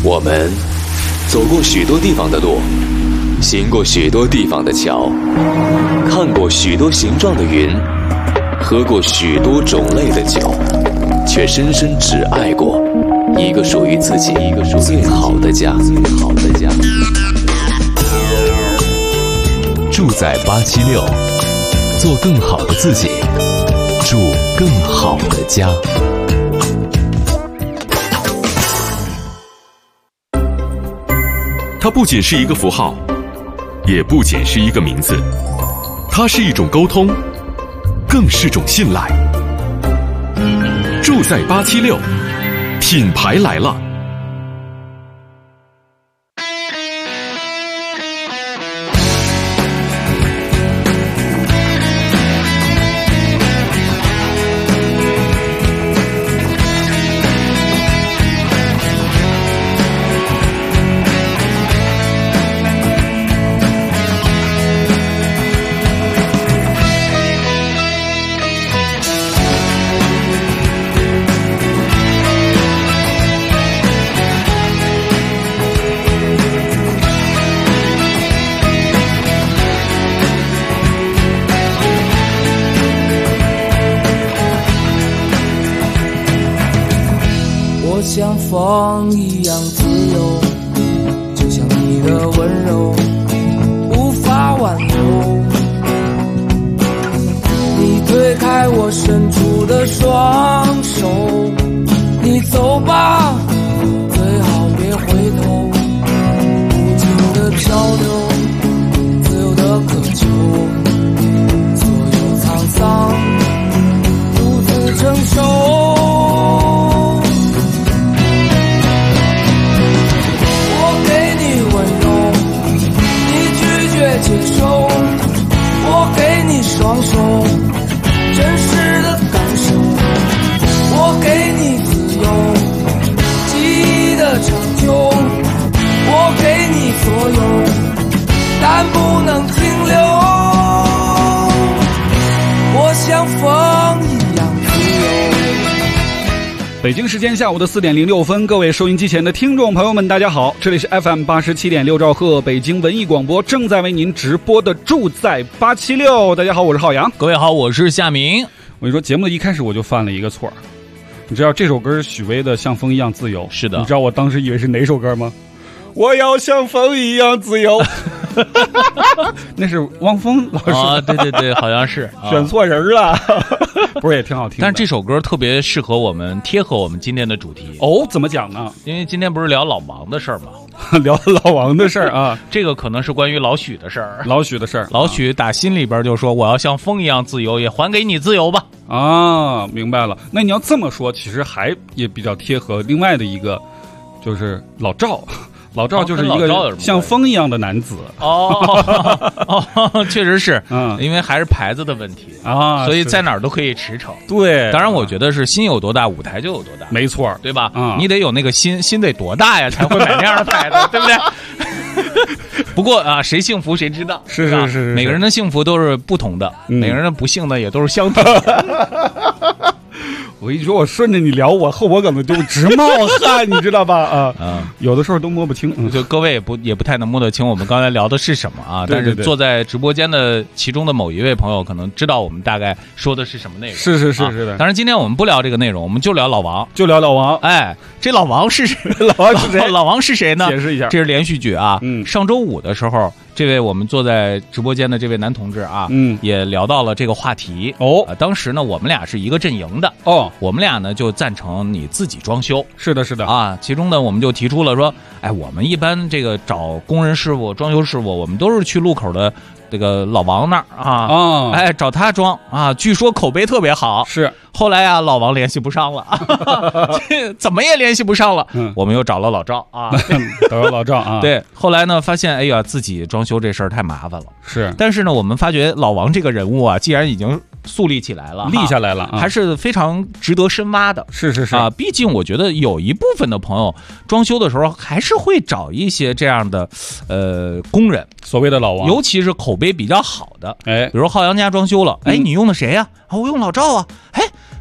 我们走过许多地方的路，行过许多地方的桥，看过许多形状的云，喝过许多种类的酒，却深深只爱过一个属于自己最好的家。住在876，做更好的自己，住更好的家。 它不仅是一个符号，也不仅是一个名字，它是一种沟通，更是种信赖。住在876，品牌来了。 像风一样自由，就像你的温柔无法挽留。你推开我伸出的双手，你走吧，最好别回头。无尽的漂流，自由的渴求，所有沧桑独自承受。接受，我给你双手，真实的感受，我给你自由，记忆的长久，我给你所有，但不能停留。我像风一样自由。 北京时间下午的4点06分，各位收音机前的听众朋友们，大家好，这里是 FM 87.6兆赫北京文艺广播，正在为您直播的住在876。大家好，我是浩洋。 各位好，我是夏明。 我跟你说，节目的一开始我就犯了一个错，你知道这首歌是许巍的《像风一样自由》。 是的， 你知道我当时以为是哪首歌吗？我要像风一样自由。那是汪峰老师啊，对对对，好像是选错人了。不是也挺好听的， 但是这首歌特别适合我们，贴合我们今天的主题。 哦，怎么讲呢？ 因为今天不是聊老王的事儿吗？ 聊老王的事儿啊， 这个可能是关于老许的事儿。 老许的事儿， 老许打心里边就说：“我要像风一样自由，也还给你自由吧。” 啊，明白了。那你要这么说，其实也比较贴合另外的一个，就是老赵。老赵就是一个像风一样的男子哦，确实是，因为还是牌子的问题啊， 所以在哪儿都可以驰骋。 对， 当然我觉得是心有多大，舞台就有多大， 没错， 对吧？你得有那个心得多大呀，才会买那样的牌子，对不对？不过啊，谁幸福谁知道， 是， 每个人的幸福都是不同的，每个人的不幸呢也都是相同的。 我跟你说，我顺着你聊，我后脖梗子就直冒汗，你知道吧？有的时候都摸不清， 就各位也不太能摸得清我们刚才聊的是什么啊。 对对对， 但是坐在直播间的其中的某一位朋友可能知道我们大概说的是什么内容。 是的。 当然今天我们不聊这个内容，我们就聊老王，哎，这老王是谁？老王是谁呢？ 解释一下， 这是连续剧啊。上周五的时候，这位我们坐在直播间的这位男同志啊，也聊到了这个话题哦。 当时呢，我们俩是一个阵营的哦。 我们俩呢就赞成你自己装修。 是的啊。其中呢，我们就提出了说，哎，我们一般这个找工人师傅、装修师傅，我们都是去路口的这个老王那儿啊，哎，找他装啊，据说口碑特别好。 是。 后来啊，老王联系不上了，怎么也联系不上了。我们又找了老赵啊， 找了老赵啊。 对，后来呢，发现哎呀，自己装修这事儿太麻烦了。 是。 但是呢，我们发觉老王这个人物啊，既然已经树立起来了， 立下来了， 还是非常值得深挖的。 是啊，毕竟我觉得有一部分的朋友装修的时候还是会找一些这样的工人， 所谓的老王， 尤其是口碑比较好的。 哎， 比如浩洋家装修了，哎，你用的谁呀？啊，我用老赵啊。哎，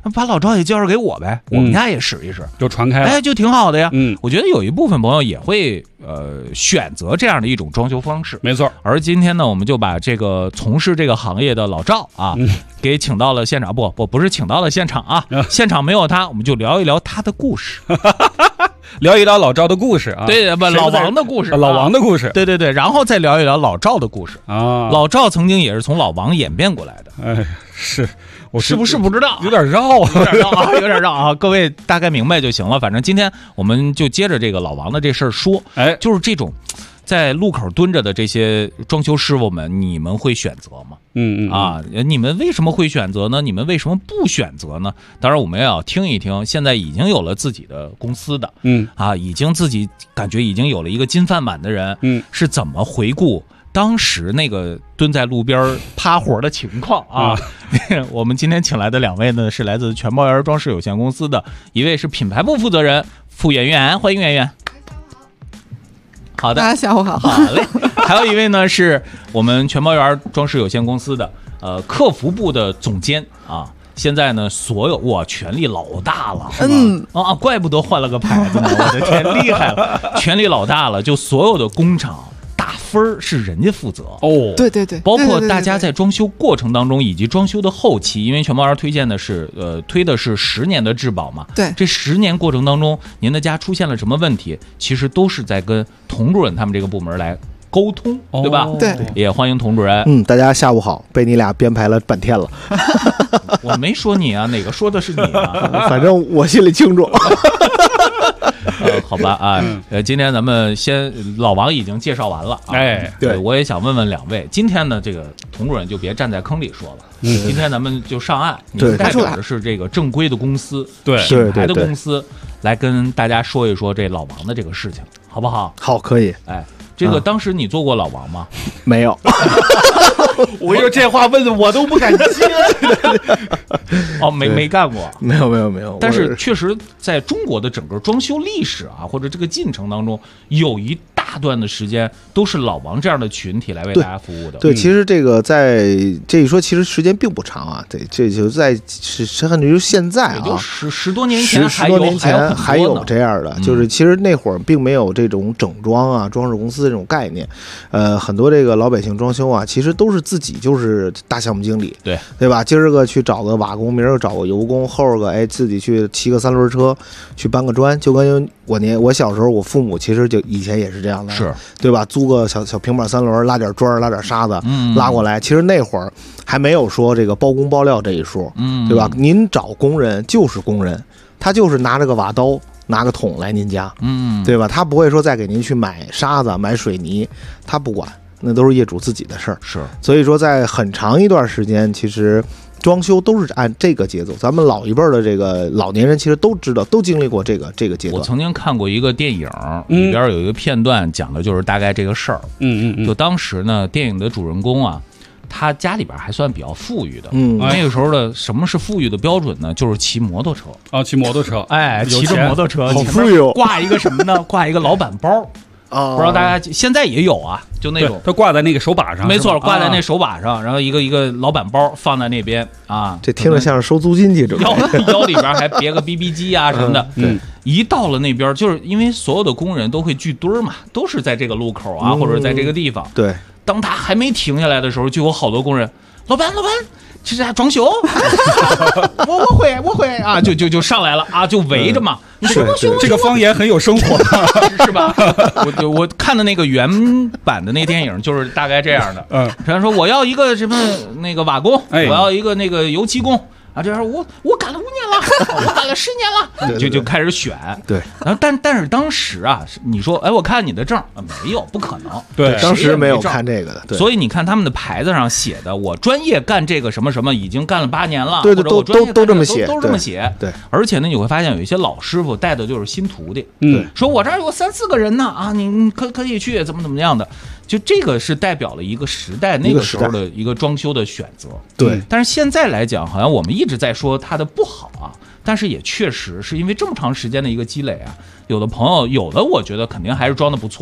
把老赵也介绍给我呗，我们家也使一使， 就传开了， 哎，就挺好的呀。我觉得有一部分朋友也会选择这样的一种装修方式， 没错。 而今天呢，我们就把这个从事这个行业的老赵啊，给请到了现场，不是请到了现场啊，现场没有他，我们就聊一聊他的故事。 聊一聊老赵的故事啊， 对，不，老王的故事， 老王的故事， 对，然后再聊一聊老赵的故事啊。老赵曾经也是从老王演变过来的， 哎，是，我是不是不知道？ 有点绕， 有点绕啊！各位大概明白就行了。反正今天我们就接着这个老王的这事儿说，哎，就是这种在路口蹲着的这些装修师傅们，你们会选择吗？你们为什么会选择呢？你们为什么不选择呢？当然，我们也要听一听，现在已经有了自己的公司的，已经自己感觉已经有了一个金饭碗的人，是怎么回顾当时那个蹲在路边趴活的情况啊？我们今天请来的两位呢，是来自全包园装饰有限公司的，一位是品牌部负责人傅媛媛，欢迎媛媛。好的， 大家下午好。 好嘞。还有一位呢，是我们全包园装饰有限公司的客服部的总监啊。现在呢，所有权力老大了，怪不得换了个牌子呢，我的天，厉害了，权力老大了，就所有的工厂打分是人家负责哦，对， 包括大家在装修过程当中以及装修的后期，因为全包园推荐的是推的是10年的质保嘛， 对， 这10年过程当中，您的家出现了什么问题，其实都是在跟童主任他们这个部门来沟通，对吧？ 对， 也欢迎童主任。 大家下午好，被你俩编排了半天了。 我没说你啊，哪个说的是你啊？ 反正我心里清楚。 好吧啊，今天咱们先老王已经介绍完了， 哎， 对，我也想问问两位，今天呢，这个童主任就别站在坑里说了，今天咱们就上岸，你们代表的是这个正规的公司， 对， 品牌的公司，来跟大家说一说这老王的这个事情，好不好？ 好，可以。 哎，这个当时你做过老王吗？ 没有。 我跟你说，这话问的我都不敢接。 哦，没干过， 没有。 但是确实，在中国的整个装修历史啊，或者这个进程当中，有一大段的时间都是老王这样的群体来为大家服务的。 对，其实这个在这一说，其实时间并不长啊。对，这就在甚至于现在啊， 也就十多年前， 还有这样的，就是其实那会儿并没有这种整装啊、装饰公司这种概念。很多这个老百姓装修啊，其实都是自己就是大项目经理，对吧？今儿个去找个瓦工，明儿个找个油工，后儿个自己去骑个3轮车去搬个砖，就跟我小时候我父母其实就以前也是这样的， 是对吧？租个小平板3轮，拉点砖拉点沙子，拉过来。其实那会儿还没有说这个包工包料这一说，对吧？您找工人就是工人，他就是拿着个瓦刀拿个桶来您家，对吧？他不会说再给您去买沙子买水泥，他不管，那都是业主自己的事儿。 是， 所以说在很长一段时间，其实装修都是按这个节奏，咱们老一辈的这个老年人其实都知道，都经历过这个阶段。 我曾经看过一个电影，里边有一个片段讲的就是大概这个事儿。就当时呢，电影的主人公啊，他家里边还算比较富裕的。那个时候的什么是富裕的标准呢？就是骑摩托车啊，骑摩托车， 哎，骑着摩托车， 好富裕， 挂一个什么呢？挂一个老板包。不知道大家现在也有啊，就那种它挂在那个手把上， 没错，挂在那手把上，然后一个老板包放在那边啊， 这听着像是收租金记者， 腰里边还别个 BB 机啊什么的。一到了那边，就是因为所有的工人都会聚堆嘛，都是在这个路口啊，或者在这个地方。 对， 当他还没停下来的时候，就有好多工人，老板。这是装修，我会啊，就上来了啊，就围着嘛。 这个方言很有生活， 是吧？我看的那个原版的那电影就是大概这样的。比方说我要一个什么那个瓦工，我要一个那个油漆工。啊，这我赶了5年了，我赶了10年了，就开始选。 对， 然后但是当时啊，你说，哎，我看你的证没有，不可能。 对， 当时没有看这个的。对， 所以你看他们的牌子上写的，我专业干这个什么什么，已经干了8年了。 对， 都这么写， 都这么写。 对， 而且呢，你会发现有一些老师傅带的就是新徒弟。说我这儿有3、4个人呢，啊，你可以去，怎么样的。就这个是代表了一个时代，那个时候的一个装修的选择。 对， 但是现在来讲，好像我们一直在说它的不好啊，但是也确实是因为这么长时间的一个积累啊，有的朋友，有的我觉得肯定还是装的不错的，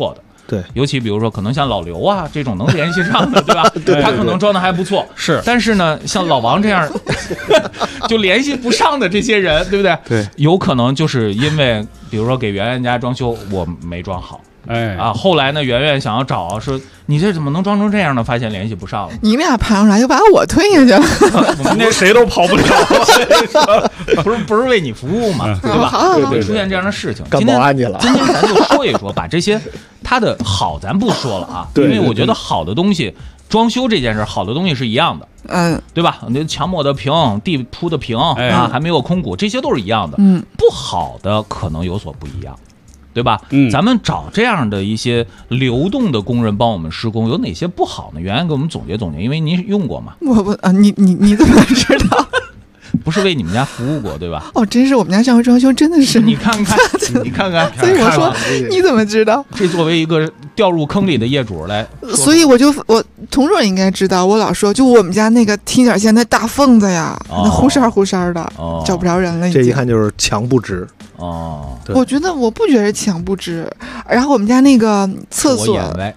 对， 尤其比如说可能像老刘啊这种能联系上的，对吧？ 对， 他可能装的还不错， 是。 但是呢，像老王这样就联系不上的这些人，对不对？ 对， 有可能就是因为比如说给圆圆家装修，我没装好。后来呢，圆圆想要找说你这怎么能装成这样呢？发现联系不上了， 你俩爬上来又把我推下去了， 我们那谁都跑不了， 不是为你服务嘛，对吧？会出现这样的事情。 干保安去了。 今天咱就说一说，把这些它的好咱不说了啊，因为我觉得好的东西，装修这件事，好的东西是一样的，对吧？那墙抹的平，地铺的平啊，还没有空鼓，这些都是一样的。不好的可能有所不一样。对吧？咱们找这样的一些流动的工人帮我们施工，有哪些不好呢？圆圆给我们总结总结，因为您用过嘛。 我不啊，你怎么知道？ 不是为你们家服务过对吧？ 哦，真是我们家上回装修真的是。 你看看，你看看。 所以我说你怎么知道？ 这作为一个掉入坑里的业主来， 所以我同桌应该知道，我老说就我们家那个踢脚线那大缝子呀，那忽闪忽闪的，找不着人了。 这一看就是墙不直。 我觉得我不觉得墙不直，然后我们家那个厕所，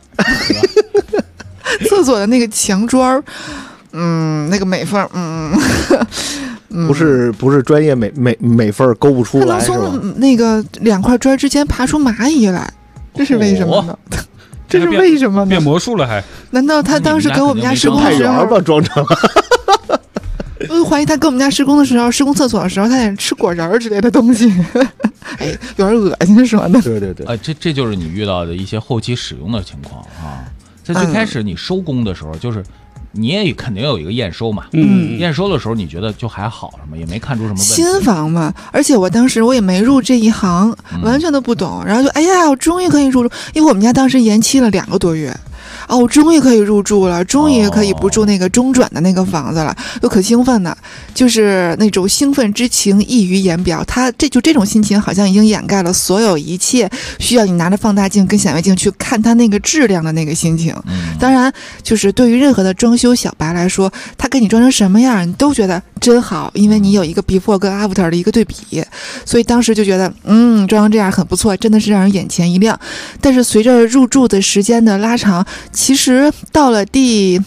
厕所的那个墙砖，那个美缝， 不是专业美缝勾不出来， 它能从那个2块砖之间爬出蚂蚁来，这是为什么呢？这是为什么呢？ 变魔术了还？ 难道他当时给我们家施工的时候把装成了？ 我怀疑他给我们家施工的时候，施工厕所的时候，他在吃果仁之类的东西，哎，有点恶心说的。 对对对， 这就是你遇到的一些后期使用的情况啊。在最开始你收工的时候，就是你也肯定有一个验收嘛，验收的时候你觉得就还好什么，也没看出什么问题。 新房嘛，而且我当时我也没入这一行，完全都不懂，然后就哎呀，我终于可以入住，因为我们家当时延期了2个多月。哦，我终于可以入住了，终于可以不住那个中转的那个房子了，又可兴奋呢，就是那种兴奋之情溢于言表。这种心情好像已经掩盖了所有一切需要你拿着放大镜跟显微镜去看它那个质量的那个心情。当然，就是对于任何的装修小白来说，他给你装成什么样，你都觉得真好，因为你有一个 before 跟 after 的一个对比，所以当时就觉得，装成这样很不错，真的是让人眼前一亮。但是随着入住的时间的拉长，其实到了第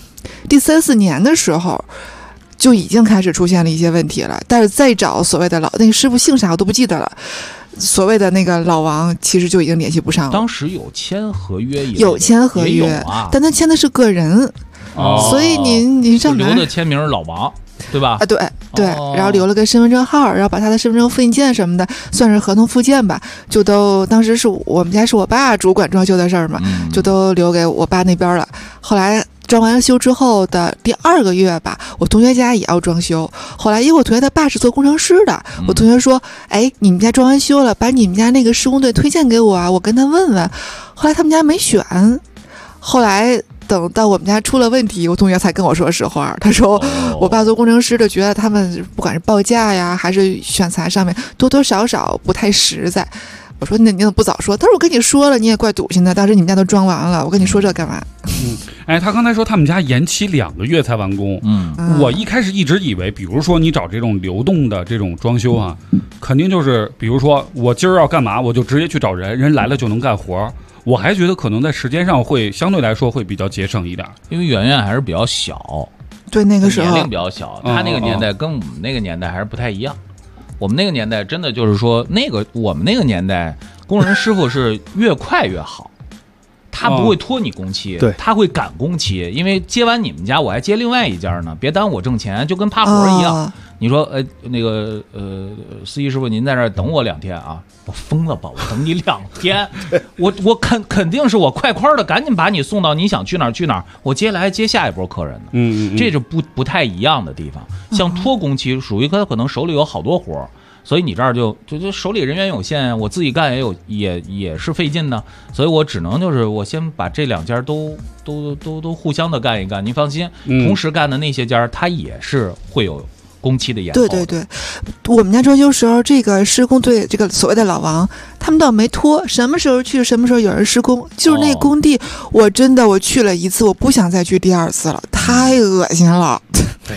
3、4年的时候，就已经开始出现了一些问题了。但是再找所谓的那个师傅姓啥我都不记得了，所谓的那个老王其实就已经联系不上了。 当时有签合约， 有签合约，但他签的是个人，所以你上留的签名老王。对吧？ 对，然后留了个身份证号，然后把他的身份证复印件什么的，算是合同附件吧，就都当时是我们家是我爸主管装修的事儿嘛，就都留给我爸那边了。后来装完修之后的第2个月吧，我同学家也要装修。后来因为我同学他爸是做工程师的，我同学说：“哎，你们家装完修了，把你们家那个施工队推荐给我啊，我跟他问问。”后来他们家没选，后来。等到我们家出了问题，我同学才跟我说实话。他说，我爸做工程师的，觉得他们不管是报价呀，还是选材上面，多多少少不太实在。我说，那你怎么不早说？他说我跟你说了，你也怪堵心的。当时你们家都装完了，我跟你说这干嘛？ 他刚才说他们家延期2个月才完工。我一开始一直以为，比如说你找这种流动的这种装修啊，肯定就是比如说我今儿要干嘛，我就直接去找人来了就能干活。我还觉得可能在时间上会相对来说会比较节省一点， 因为圆圆还是比较小， 对那个时候年龄比较小，他那个年代跟我们那个年代还是不太一样。我们那个年代真的就是说，我们那个年代工人师傅是越快越好，他不会拖你工期，他会赶工期，因为接完你们家我还接另外一家呢，别耽误我挣钱，就跟趴活一样。你说那个司机师傅您在这儿等我2天啊，我疯了吧，我等你2天我肯定是我快的赶紧把你送到你想去哪儿去哪儿，我接下来接下一波客人呢。这是不太一样的地方。像拖工期属于他可能手里有好多活，所以你这儿就手里人员有限，我自己干也是费劲呢，所以我只能就是我先把这2家都互相的干一干，您放心，同时干的那些家他也是会有工期的延后。 对，我们家装修时候，这个施工队这个所谓的老王，他们倒没拖，什么时候去什么时候有人施工，就是那工地，我去了1次，我不想再去第2次了，太恶心了。 哎呀妈呀，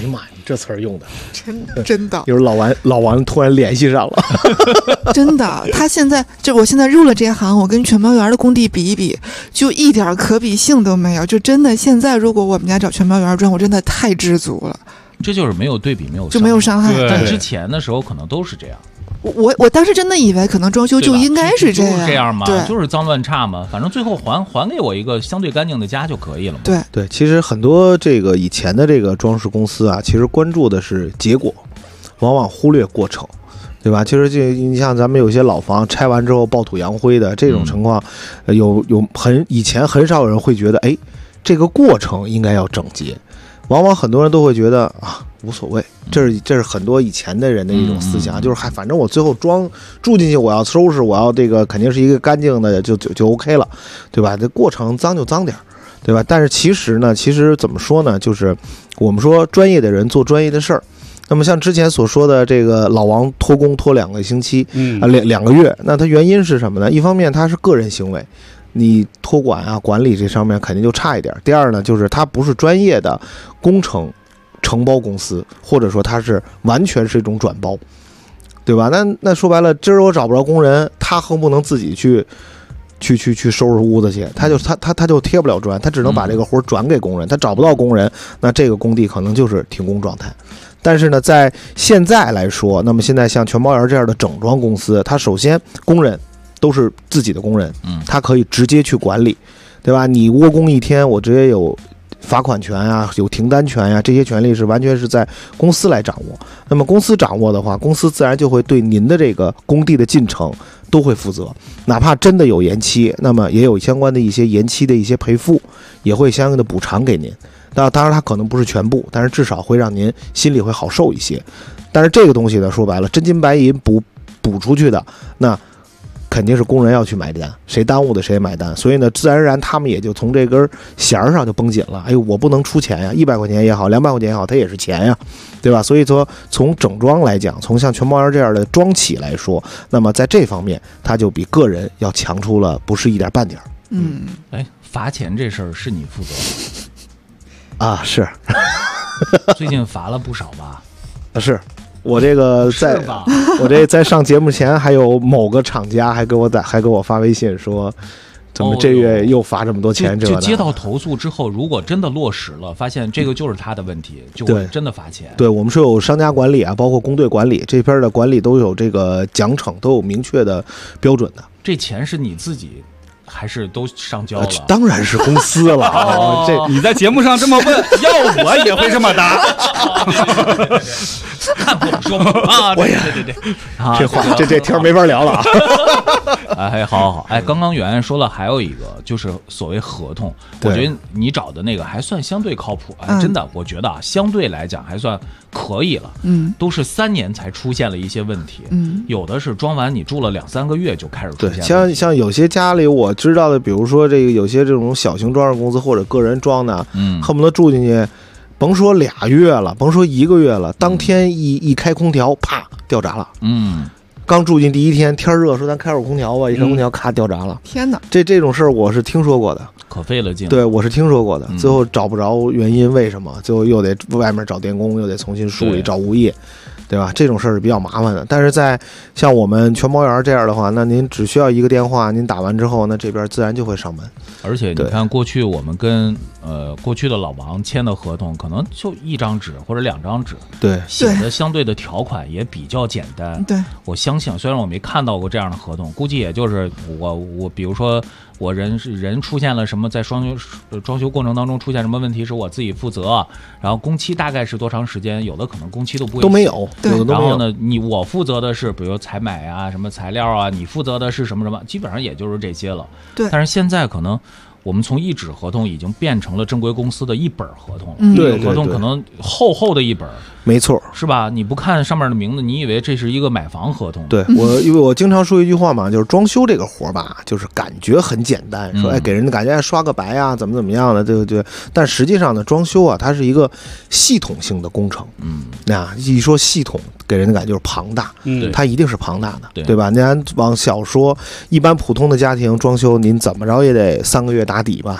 这词儿用的真的， 就是老王突然联系上了， 真的。他现在我现在入了这行，我跟全毛园的工地比一比，就一点可比性都没有。就真的现在，如果我们家找全毛园装，我真的太知足了。 这就是没有对比， 就没有伤害。 但之前的时候可能都是这样。 我当时真的以为可能装修就应该是这样， 就是这样嘛， 对， 就是脏乱差嘛，反正最后还给我一个相对干净的家就可以了嘛。 对，其实很多这个以前的这个装饰公司啊，其实关注的是结果，往往忽略过程，对吧？其实你像咱们有些老房拆完之后爆土扬灰的这种情况，以前很少有人会觉得，哎，这个过程应该要整洁，往往很多人都会觉得啊。无所谓，这是很多以前的人的一种思想，就是反正我最后住进去，我要收拾，我要这个肯定是一个干净的，就 OK 了，对吧？这过程脏就脏点，对吧？但是其实怎么说呢？就是我们说专业的人做专业的事儿。那么像之前所说的这个老王拖工拖2个星期，2个月，那它原因是什么呢？一方面它是个人行为，你托管啊管理这上面肯定就差一点。第二呢，就是它不是专业的工程承包公司，或者说它是完全是一种转包，对吧？那说白了，今儿我找不着工人，他横不能自己去收拾屋子去，他就贴不了砖，他只能把这个活转给工人，他找不到工人，那这个工地可能就是停工状态。但是呢，在现在来说，那么现在像全毛园这样的整装公司，它首先工人都是自己的工人，他可以直接去管理，对吧？你窝工一天，我直接有罚款权啊，有停单权呀，这些权利是完全是在公司来掌握。那么公司掌握的话，公司自然就会对您的这个工地的进程都会负责，哪怕真的有延期，那么也有相关的一些延期的一些赔付，也会相应的补偿给您。当然它可能不是全部，但是至少会让您心里会好受一些。但是这个东西呢，说白了，真金白银补出去的，那肯定是工人要去买单，谁耽误的谁买单，所以呢，自然而然他们也就从这根弦上就绷紧了。哎呦，我不能出钱呀，100块钱也好，200块钱也好，它也是钱呀，对吧？所以说，从整装来讲，从像全毛园这样的装企来说，那么在这方面，它就比个人要强出了不是一点半点。 哎，罚钱这事儿是你负责的啊？是， 最近罚了不少吧？ 是。我这个在上节目前，还有某个厂家还给我发微信说，怎么这月又罚这么多钱？ 就接到投诉之后，如果真的落实了，发现这个就是他的问题，就会真的罚钱。 对，我们是有商家管理啊，包括工队管理这边的管理都有这个奖惩，都有明确的标准的。 这钱是你自己还是都上交了？ 当然是公司了。 这你在节目上这么问，要我也会这么答。 看不说啊！对， 这话这天没法聊了啊！ 哎，好，哎，刚刚圆圆说了，还有一个就是所谓合同，我觉得你找的那个还算相对靠谱，哎，真的，我觉得啊，相对来讲还算可以了，都是3年才出现了一些问题，有的是装完你住了2、3个月就开始出现了。 对，像有些家里我知道的，比如说这个有些这种小型装饰公司或者个人装的，恨不得住进去。甭说2月了，甭说1个月了，当天一开空调，啪掉闸了。刚住进第一天，天热，说咱开会儿空调吧，一开空调，咔掉闸了。 天哪， 这种事儿我是听说过的， 可费了劲。 对，我是听说过的，最后找不着原因，为什么？最后又得外面找电工，又得重新梳理，找物业。对吧？这种事儿是比较麻烦的，但是在像我们全毛园这样的话，那您只需要一个电话，您打完之后，那这边自然就会上门。 而且你看，过去我们跟过去的老王签的合同，可能就1张纸或者2张纸， 对， 写的相对的条款也比较简单。 对， 我相信，虽然我没看到过这样的合同，估计也就是我比如说。我人出现了什么，在装修过程当中出现什么问题，是我自己负责。然后工期大概是多长时间？有的可能工期都没有， 然后呢，我负责的是比如采买啊，什么材料啊，你负责的是什么什么，基本上也就是这些了。 对。 但是现在可能我们从1纸合同已经变成了正规公司的1本合同了。 对， 合同可能厚的1本。 没错， 是吧？你不看上面的名字，你以为这是一个买房合同？ 对，因为我经常说一句话嘛，就是装修这个活吧，就是感觉很简单，说给人的感觉刷个白啊，怎么样的，对。但实际上呢，装修啊，它是一个系统性的工程。一说系统，给人的感觉就是庞大，它一定是庞大的，对吧？您往小说，一般普通的家庭装修，您怎么着也得3个月打底吧。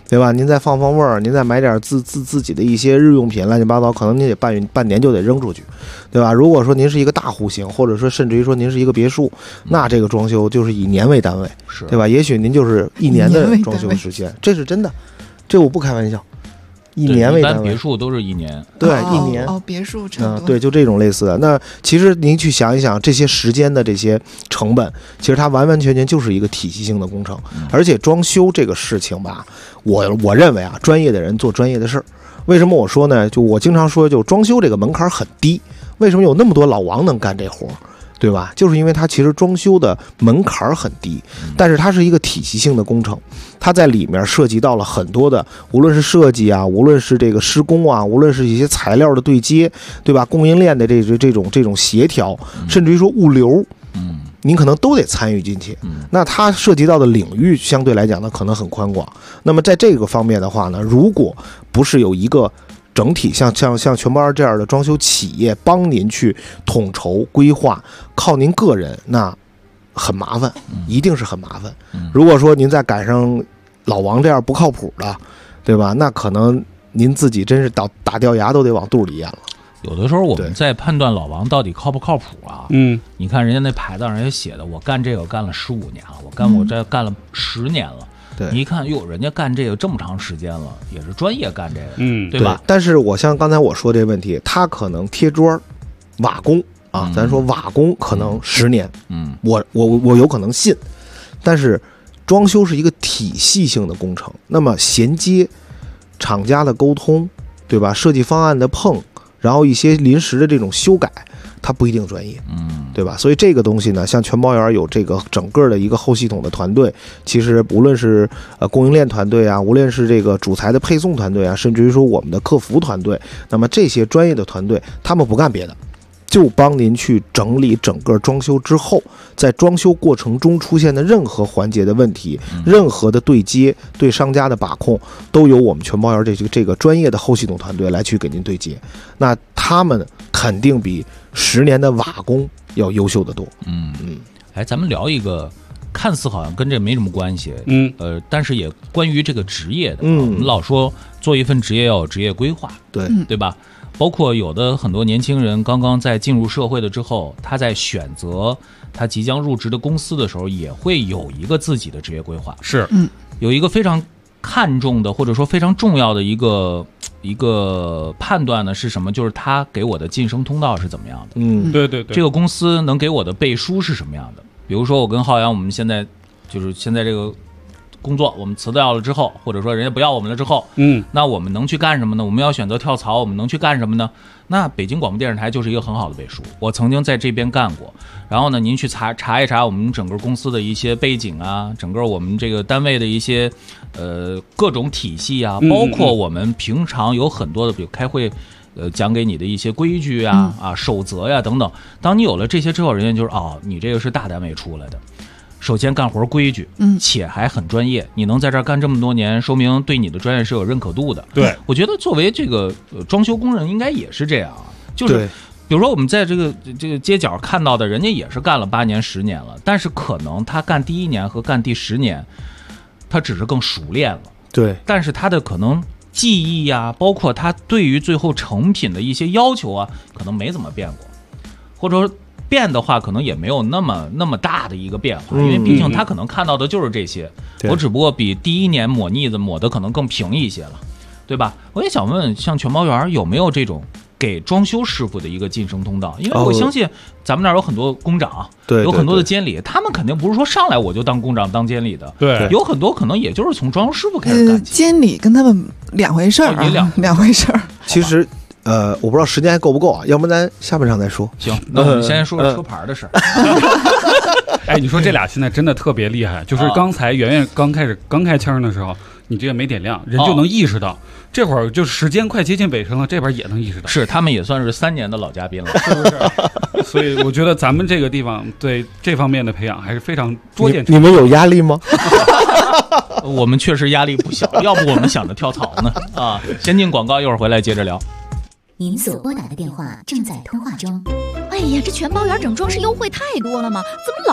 对吧？您再放味儿，您再买点自己的一些日用品，乱七八糟，可能您得半年就得扔出去，对吧？如果说您是一个大户型，或者说甚至于说您是一个别墅，那这个装修就是以年为单位，对吧？也许您就是1年的装修时间，这是真的，这我不开玩笑。1年为单位， 一般别墅都是1年， 对，1年别墅差不多， 对，就这种类似的。那其实您去想一想，这些时间的这些成本，其实它完完全全就是一个体系性的工程。而且装修这个事情吧，我认为啊，专业的人做专业的事儿。为什么我说呢？就我经常说，就装修这个门槛很低。为什么有那么多老王能干这活儿？对吧？就是因为它其实装修的门槛很低，但是它是一个体系性的工程，它在里面涉及到了很多的，无论是设计啊，无论是这个施工啊，无论是一些材料的对接，对吧？供应链的这种协调，甚至于说物流，您可能都得参与进去。那它涉及到的领域相对来讲呢，可能很宽广。那么在这个方面的话呢，如果不是有一个整体像全包这样的装修企业帮您去统筹规划，靠您个人那很麻烦，一定是很麻烦。如果说您再赶上老王这样不靠谱的，对吧？那可能您自己真是打掉牙都得往肚里咽了。 有的时候我们在判断老王到底靠不靠谱啊，你看人家那牌子上人家写的，我干这个干了15年了，我这干了10年了。你一看，哟，人家干这个这么长时间了，也是专业干这个，对吧？ 但是我像刚才我说这个问题，他可能贴砖、瓦工啊，咱说瓦工可能10年，我有可能信，但是装修是一个体系性的工程，那么衔接厂家的沟通，对吧？设计方案的碰，然后一些临时的这种修改，它不一定专业，对吧？所以这个东西呢，像全包园有这个整个的一个后系统的团队，其实无论是供应链团队啊，无论是这个主材的配送团队啊，甚至于说我们的客服团队，那么这些专业的团队，他们不干别的，就帮您去整理整个装修之后，在装修过程中出现的任何环节的问题，任何的对接、对商家的把控，都由我们全包园这个专业的后系统团队来去给您对接。那他们肯定比10年的瓦工要优秀得多。 咱们聊一个看似好像跟这没什么关系，但是也关于这个职业的。我们老说做一份职业要有职业规划，对吧？包括有的很多年轻人刚刚在进入社会了之后，他在选择他即将入职的公司的时候，也会有一个自己的职业规划。 是， 有一个非常看重的或者说非常重要的一个判断呢是什么？就是他给我的晋升通道是怎么样的？ 对， 这个公司能给我的背书是什么样的？比如说我跟浩洋，我们现在这个工作我们辞掉了之后，或者说人家不要我们了之后，那我们能去干什么呢？我们要选择跳槽，我们能去干什么呢？那北京广播电视台就是一个很好的背书。我曾经在这边干过，然后呢，您去查一查我们整个公司的一些背景啊，整个我们这个单位的一些各种体系啊，包括我们平常有很多的，比如开会。讲给你的一些规矩啊、守则呀等等。当你有了这些之后，人家就是你这个是大单位出来的，首先干活规矩，且还很专业。你能在这儿干这么多年，说明对你的专业是有认可度的。 对， 我觉得作为这个装修工人，应该也是这样，就是比如说我们在这个街角看到的，人家也是干了8年、10年了，但是可能他干第1年和干第10年，他只是更熟练了。 对， 但是他的可能技艺呀，包括他对于最后成品的一些要求啊，可能没怎么变过，或者说变的话，可能也没有那么大的一个变化，因为毕竟他可能看到的就是这些，我只不过比第1年抹腻子抹的可能更平一些了，对吧？我也想问，像全包园有没有这种给装修师傅的一个晋升通道？因为我相信咱们那儿有很多工长，有很多的监理，他们肯定不是说上来我就当工长当监理的， 对， 有很多可能也就是从装修师傅开始干起。 监理跟他们两回事儿，两回事儿。 其实我不知道时间还够不够啊，要不咱下半场再说。 行，那我们先说车牌的事儿。 哎，你说这俩现在真的特别厉害，就是刚才圆圆刚开腔的时候，你这个没点亮，人就能意识到。这会儿就时间快接近尾声了，这边也能意识到， 是他们也算是3年的老嘉宾了， 是不是？所以我觉得咱们这个地方对这方面的培养还是非常捉襟。 你们有压力吗？ 我们确实压力不小，要不我们想着跳槽呢啊！先进广告，一会儿回来接着聊。 您所拨打的电话正在通话中。哎呀，这全包园整装是优惠太多了吗？怎么老通话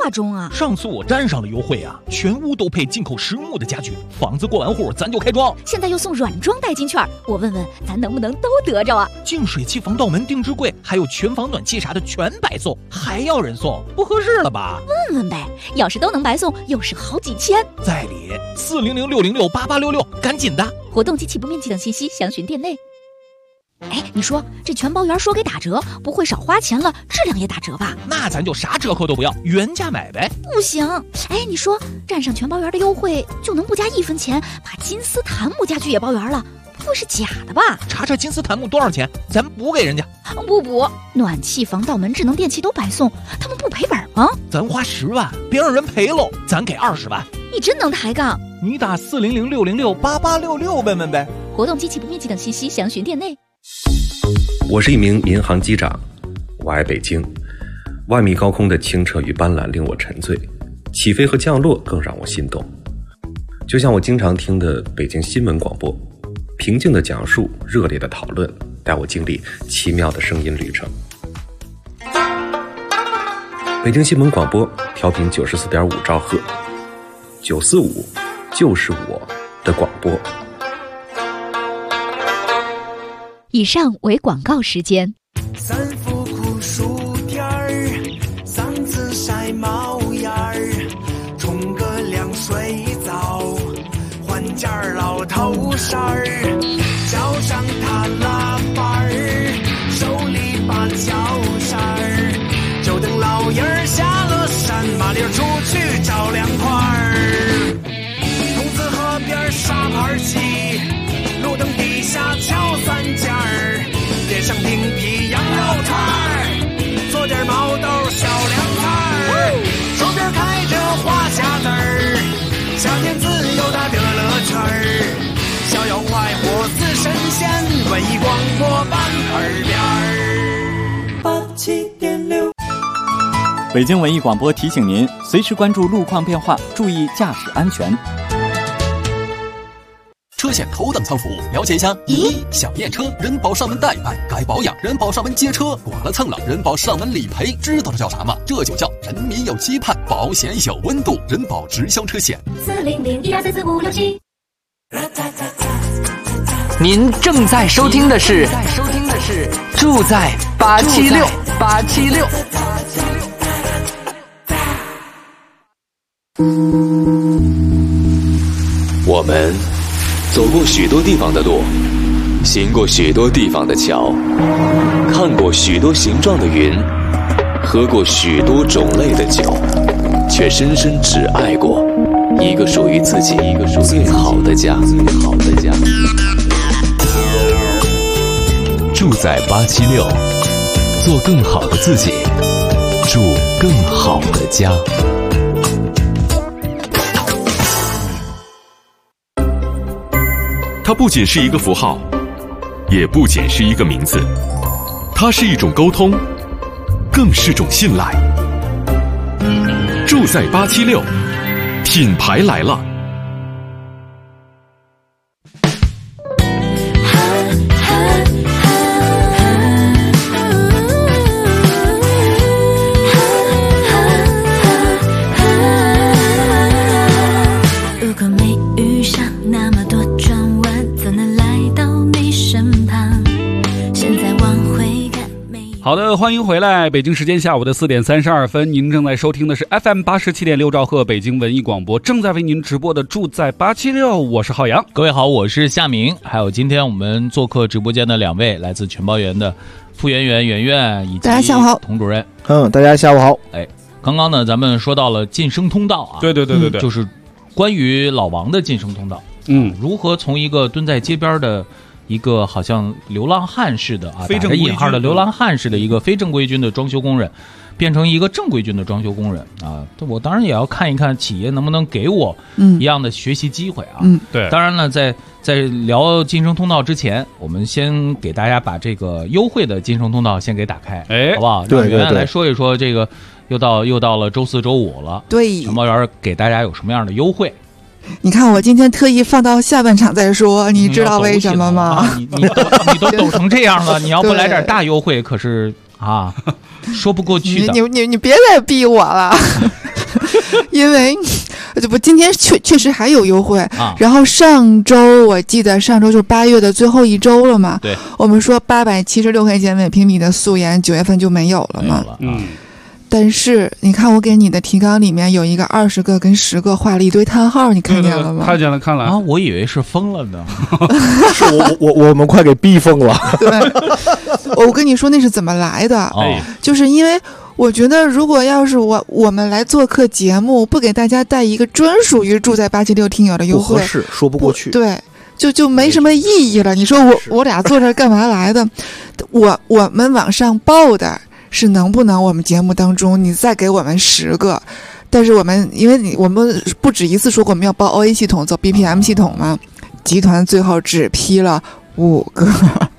话中啊？ 上次我站上了优惠啊，全屋都配进口实木的家具，房子过完户咱就开装。 现在又送软装代金券，我问问咱能不能都得着啊？ 净水器、防盗门、定制柜，还有全房暖气啥的全白送，还要人送，不合适了吧？ 问问呗，要是都能白送，又省好几千。 在理400-606-8866，赶紧的！ 活动及起步面积等信息详询店内。哎，你说这全包圆说给打折，不会少花钱了，质量也打折吧？ 那咱就啥折扣都不要，原价买呗。 不行，哎，你说站上全包圆的优惠，就能不加1分钱把金丝檀木家具也包圆了？不会是假的吧？ 查金丝檀木多少钱？咱补给人家。 不补，暖气、防盗门、智能电器都白送，他们不赔本吗？ 咱花10万，别让人赔喽，咱给20万。 你真能抬杠！ 你打400-606-8866问问呗。 活动及起步面积等信息详询店内。 我是一名民航机长，我爱北京。万米高空的清澈与斑斓令我沉醉，起飞和降落更让我心动。就像我经常听的北京新闻广播，平静的讲述，热烈的讨论，带我经历奇妙的声音旅程。北京新闻广播调频94.5兆赫，945就是我的广播。 以上为广告时间。 三伏酷暑天儿，嗓子晒冒烟儿，冲个凉水澡，换件老头衫儿，脚上踏拉板儿，手里把脚扇儿，就等老爷儿下了山，麻溜出去找凉快儿。筒子河边沙盘棋，路灯底下敲3件儿，点上冰皮羊肉串儿，做点毛豆小凉菜儿，手边开着花匣子儿，夏天自由的乐乐圈儿，逍遥快活似神仙，文艺广播伴耳边儿87.6。 北京文艺广播提醒您，随时关注路况变化，注意驾驶安全。 车险头等舱服务，了解一下。1. 想验车，人保上门代办；该保养，人保上门接车；剐了蹭了，人保上门理赔。知道这叫啥吗？这就叫人民有期盼，保险有温度。人保直销车险。 400-1244567。 您正在收听的是住在876。 我们走过许多地方的路，行过许多地方的桥，看过许多形状的云，喝过许多种类的酒，却深深只爱过一个属于自己最好的家。住在876，做更好的自己，住更好的家。 它不仅是一个符号，也不仅是一个名字，它是一种沟通，更是种信赖。住在876，品牌来了。 好的，欢迎回来。北京时间下午的4点32分，您正在收听的是 FM 87.6兆赫北京文艺广播，正在为您直播的住在876，我是浩洋。 各位好，我是夏明。还有今天我们做客直播间的2位来自全包园的傅圆圆圆圆以及大家下午好， 童主任。 大家下午好。 哎，刚刚呢咱们说到了晋升通道啊， 对， 就是关于老王的晋升通道。如何从一个蹲在街边的一个好像流浪汉似的啊，打着引号的流浪汉似的一个非正规军的装修工人，变成一个正规军的装修工人啊！我当然也要看一看企业能不能给我一样的学习机会啊！ 对， 当然呢，在聊晋升通道之前，我们先给大家把这个优惠的晋升通道先给打开，好不好？ 对， 来说一说这个又到了周4、周5了， 对， 全包园给大家有什么样的优惠？ 你看，我今天特意放到下半场再说，你知道为什么吗？ 你都抖成这样了，你要不来点大优惠，可是啊，说不过去的。 你别再逼我了。 因为这不今天确实还有优惠啊。 然后上周我记得上周就是8月的最后一周了嘛， 对， 我们说876块钱每平米的素颜9月份就没有了嘛，但是你看我给你的提纲里面有一个20个跟10个画了一堆叹号，你看见了吗？ 看见了，看了啊！我以为是疯了呢， 是我们快给逼疯了。 对，我跟你说那是怎么来的，就是因为我觉得如果要是我们来做客节目，不给大家带一个专属于住在876听友的优惠， 不合适，说不过去。 对。就没什么意义了。你说我俩坐这干嘛来的？我们往上报的是能不能我们节目当中你再给我们10个，但是因为我们不止一次说过我们要报 OA 系统走 BPM 系统嘛，集团最后只批了5个。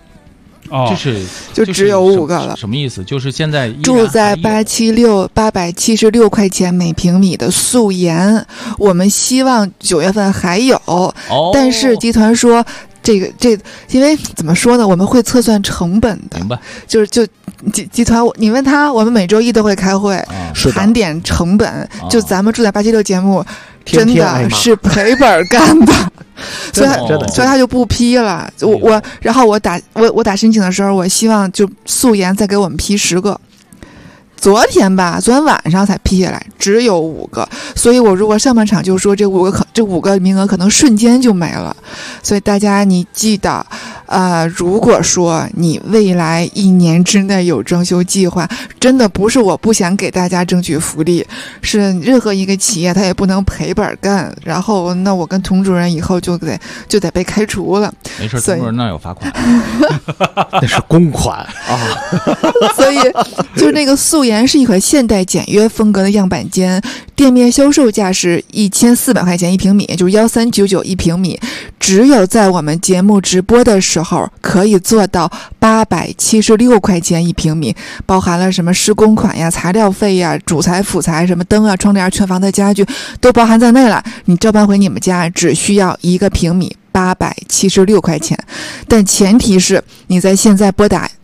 就只有5个了， 什么意思？就是现在住在876块钱每平米的素颜，我们希望9月份还有，但是集团说这因为怎么说呢，我们会测算成本的， 明白？ 就集团，你问他，我们每周一都会开会，盘点成本。就咱们住在876节目，真的是赔本干的。所以他就不批了。然后我打申请的时候，我希望就素颜再给我们批10个。昨天晚上才批下来，只有5个，所以我如果上半场就说这5个名额可能瞬间就没了，所以大家你记得，如果说你未来1年之内有装修计划，真的不是我不想给大家争取福利，是任何一个企业他也不能赔本干，然后那我跟童主任以后就得被开除了。 没事，童主任那有罚款， 那是公款啊。 所以就是那个素颜是一款现代简约风格的样板间，店面销售价是1400块钱1平米，就是1399一平米，只有在我们节目直播的时候可以做到876块钱1平米，包含了什么施工款呀、材料费呀、主材辅材，什么灯啊、窗帘、全房的家具都包含在内了。你照搬回你们家只需要1个平米876块钱，但前提是你在现在拨打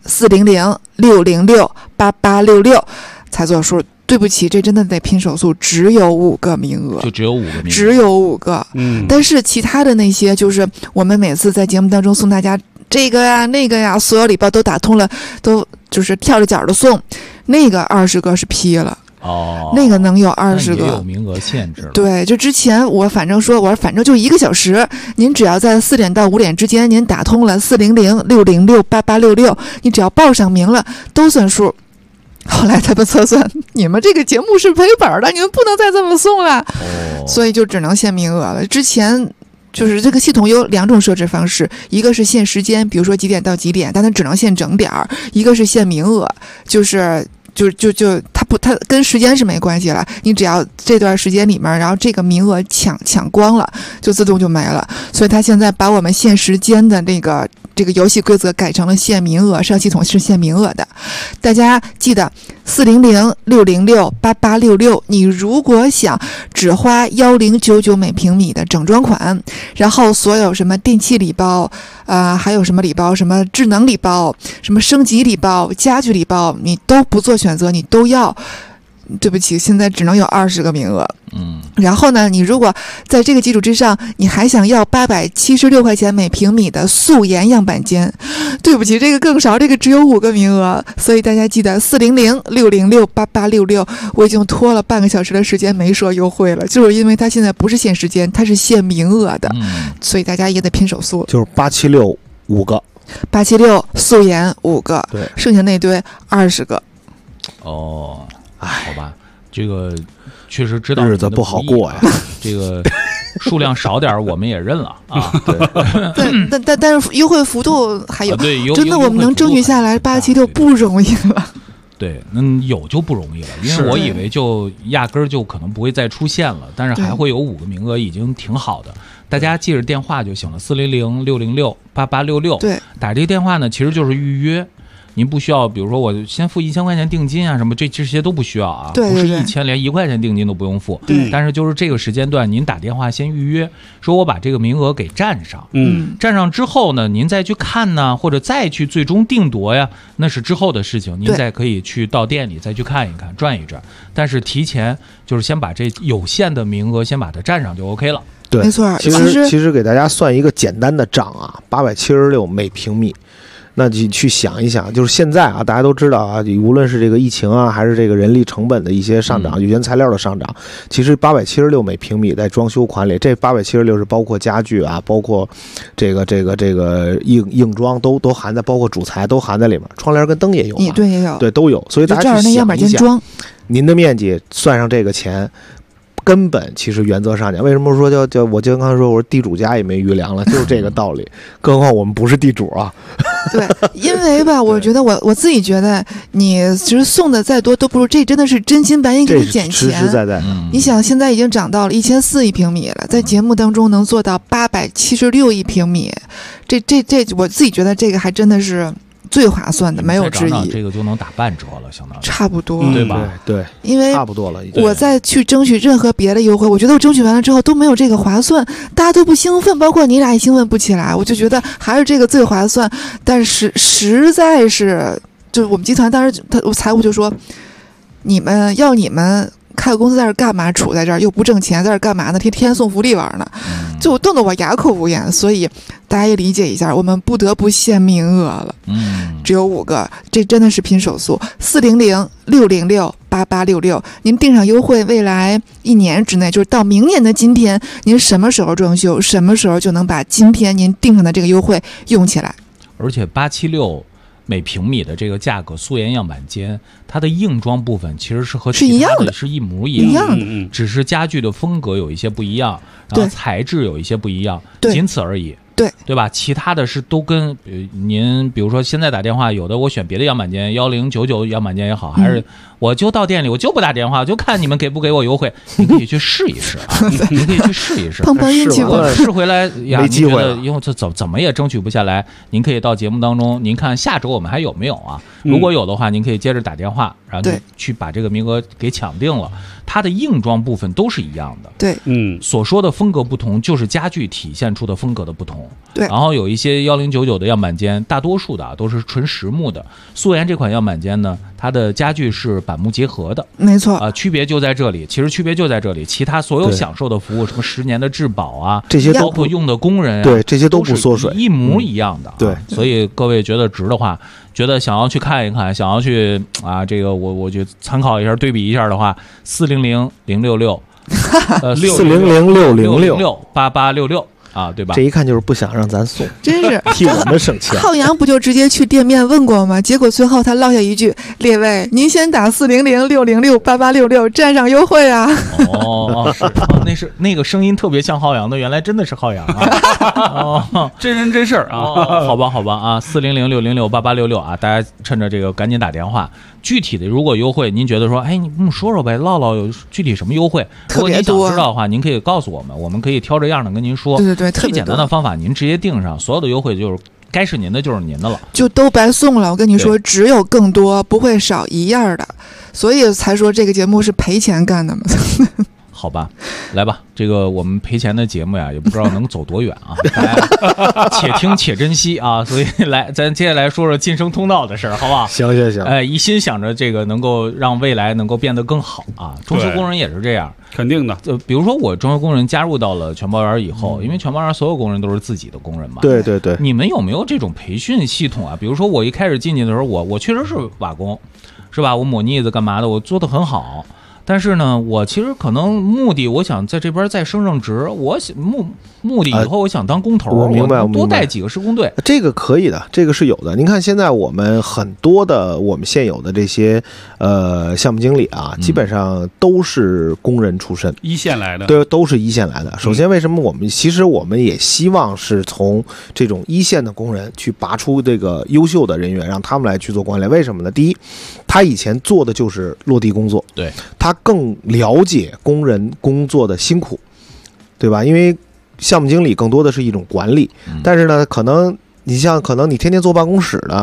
400-606-8866才做数。对不起，这真的得拼手速，只有5个名额， 就只有5个名额， 只有5个。但是其他的那些，就是我们每次在节目当中送大家这个呀、那个呀，所有礼包都打通了，都就是跳着脚的送，那个20个是批了。那个能有20个， 有名额限制了。 对，就之前我反正就1个小时，您只要在4点到5点之间，您打通了400-606-8866，你只要报上名了，都算数。后来他们测算，你们这个节目是赔本的，你们不能再这么送了，所以就只能限名额了。之前就是这个系统有2种设置方式，一个是限时间，比如说几点到几点，但它只能限整点儿；一个是限名额，就是它跟时间是没关系了，你只要这段时间里面，然后这个名额抢光了，就自动就没了。所以它现在把我们限时间的这个游戏规则改成了限名额，上系统是限名额的。大家记得400-606-8866，你如果想只花1099每平米的整装款，然后所有什么电器礼包还有什么礼包，什么智能礼包，什么升级礼包、家具礼包，你都不做选择，你都要。对不起，现在只能有20个名额。然后呢，你如果在这个基础之上，你还想要876块钱每平米的素颜样板间，对不起，这个更少，这个只有5个名额。所以大家记得400-606-8866，我已经拖了半个小时的时间没说优惠了，就是因为它现在不是限时间，它是限名额的，所以大家也得拼手速。 就是876 5个 ，876素颜5个， 对， 剩下那堆20个。 好吧，这个确实知道日子不好过呀。 这个数量少点我们也认了啊。 对，但是优惠幅度还有， 对， 真的我们能争取下来876不容易了。 对，有就不容易了，因为我以为就压根儿就可能不会再出现了，但是还会有5个名额，已经挺好的。大家记着电话就行了，400-606-8866。 对， 打这个电话呢，其实就是预约。 您不需要，比如说我先付1000块钱定金啊，什么这些都不需要啊， 对， 不是1000连1块钱定金都不用付。但是就是这个时间段，您打电话先预约，说我把这个名额给占上，占上之后呢，您再去看呢，或者再去最终定夺呀，那是之后的事情，您再可以去到店里再去看一看，转一转。但是提前就是先把这有限的名额先把它占上就 OK 了。 对， 没错。 其实给大家算一个简单的账啊，876每平米。那你去想一想，就是现在啊，大家都知道啊，无论是这个疫情啊，还是这个人力成本的一些上涨，有原材料的上涨，其实876每平米在装修款里，这876是包括家具啊，包括这个硬装都含在，包括主材都含在里面，窗帘跟灯也有嘛， 对，也有， 对，都有。所以大家去想一想，您的面积算上这个钱。根本其实原则上讲，为什么说叫我就刚才说我说地主家也没余粮了，就是这个道理。更何况我们不是地主啊。 对，因为吧，我觉得我自己觉得，你其实送的再多都不如这，真的是真金白银给你减钱， 实实在在。 你想，现在已经涨到了1400一平米了，在节目当中能做到876一平米，这我自己觉得这个还真的是最划算的，没有之一。 这个就能打半折了，相当于差不多， 对吧？ 对， 因为差不多了。 我再去争取任何别的优惠，我觉得我争取完了之后都没有这个划算，大家都不兴奋，包括你俩也兴奋不起来。我就觉得还是这个最划算，但是实在是，就是我们集团当时财务就说，你们开个公司在这干嘛？处在这儿又不挣钱，在这干嘛呢？天天送福利玩呢，就冻得我哑口无言。所以大家也理解一下，我们不得不限名额了。只有5个，这真的是拼手速。400-606-8866，您订上优惠，未来1年之内，就是到明年的今天，您什么时候装修，什么时候就能把今天您订上的这个优惠用起来。 而且876。每平米的这个价格，素颜样板间，它的硬装部分其实是和其他的是一模一样的，只是家具的风格有一些不一样，然后材质有一些不一样，仅此而已。对吧？其他的是都跟您，比如说现在打电话，有的我选别的样板间，1099样板间也好，还是我就到店里，我就不打电话，我就看你们给不给我优惠。你可以去试一试啊，你可以去试一试， 碰碰运气吧。 试回来呀， 没机会了， 因为这怎么也争取不下来。您可以到节目当中，您看下周我们还有没有啊？如果有的话，您可以接着打电话，然后去把这个名额给抢定了。它的硬装部分都是一样的， 对， 所说的风格不同，就是家具体现出的风格的不同。 对， 然后有一些1099的样板间，大多数的都是纯实木的。素颜这款样板间呢，它的家具是板木结合的， 没错区别就在这里。其实区别就在这里，其他所有享受的服务，什么10年的质保啊， 这些包括用的工人啊， 对，这些都不缩水， 一模一样的。 对， 所以各位觉得值的话，觉得想要去看一看，想要去这个我就参考一下，对比一下的话，400-666，400-606-8866啊，对吧？ 这一看就是不想让咱送， 真是替我们省钱。 浩洋不就直接去店面问过吗？结果最后他落下一句：“列位，您先打400-606-8866，占上优惠啊！” 是那个声音特别像浩洋的，原来真的是浩洋啊！ 真人真事儿啊！ 好吧啊，400-606-8866啊，大家趁着这个赶紧打电话。具体的如果优惠，您觉得说，哎，你跟我们说说呗，唠唠有具体什么优惠？如果您想知道的话，您可以告诉我们，我们可以挑着样的跟您说。 对， 最简单的方法，您直接订上，所有的优惠就是该是您的就是您的了， 就都白送了。我跟你说，只有更多，不会少一样的，所以才说这个节目是赔钱干的嘛。 好吧，来吧，这个我们赔钱的节目呀，也不知道能走多远啊，大家且听且珍惜啊。所以来，咱接下来说说晋升通道的事儿，好不好？ 行。 一心想着这个能够让未来能够变得更好啊。装修工人也是这样， 肯定的。 比如说我装修工人加入到了全包园以后，因为全包园所有工人都是自己的工人嘛。 对。 你们有没有这种培训系统啊？比如说我一开始进去的时候，我确实是瓦工，是吧？我抹腻子干嘛的，我做得很好。但是呢，我其实可能目的，我想在这边再升职，我想目的以后我想当工头， 我明白， 我多带几个施工队， 这个可以的，这个是有的。您看现在我们很多的我们现有的这些项目经理啊，基本上都是工人出身， 一线来的， 对，都是一线来的。首先，为什么其实我们也希望是从这种一线的工人去拔出这个优秀的人员，让他们来去做管理。为什么呢？第一，他以前做的就是落地工作， 对， 他更了解工人工作的辛苦，对吧？因为项目经理更多的是一种管理，但是呢，可能你天天坐办公室的，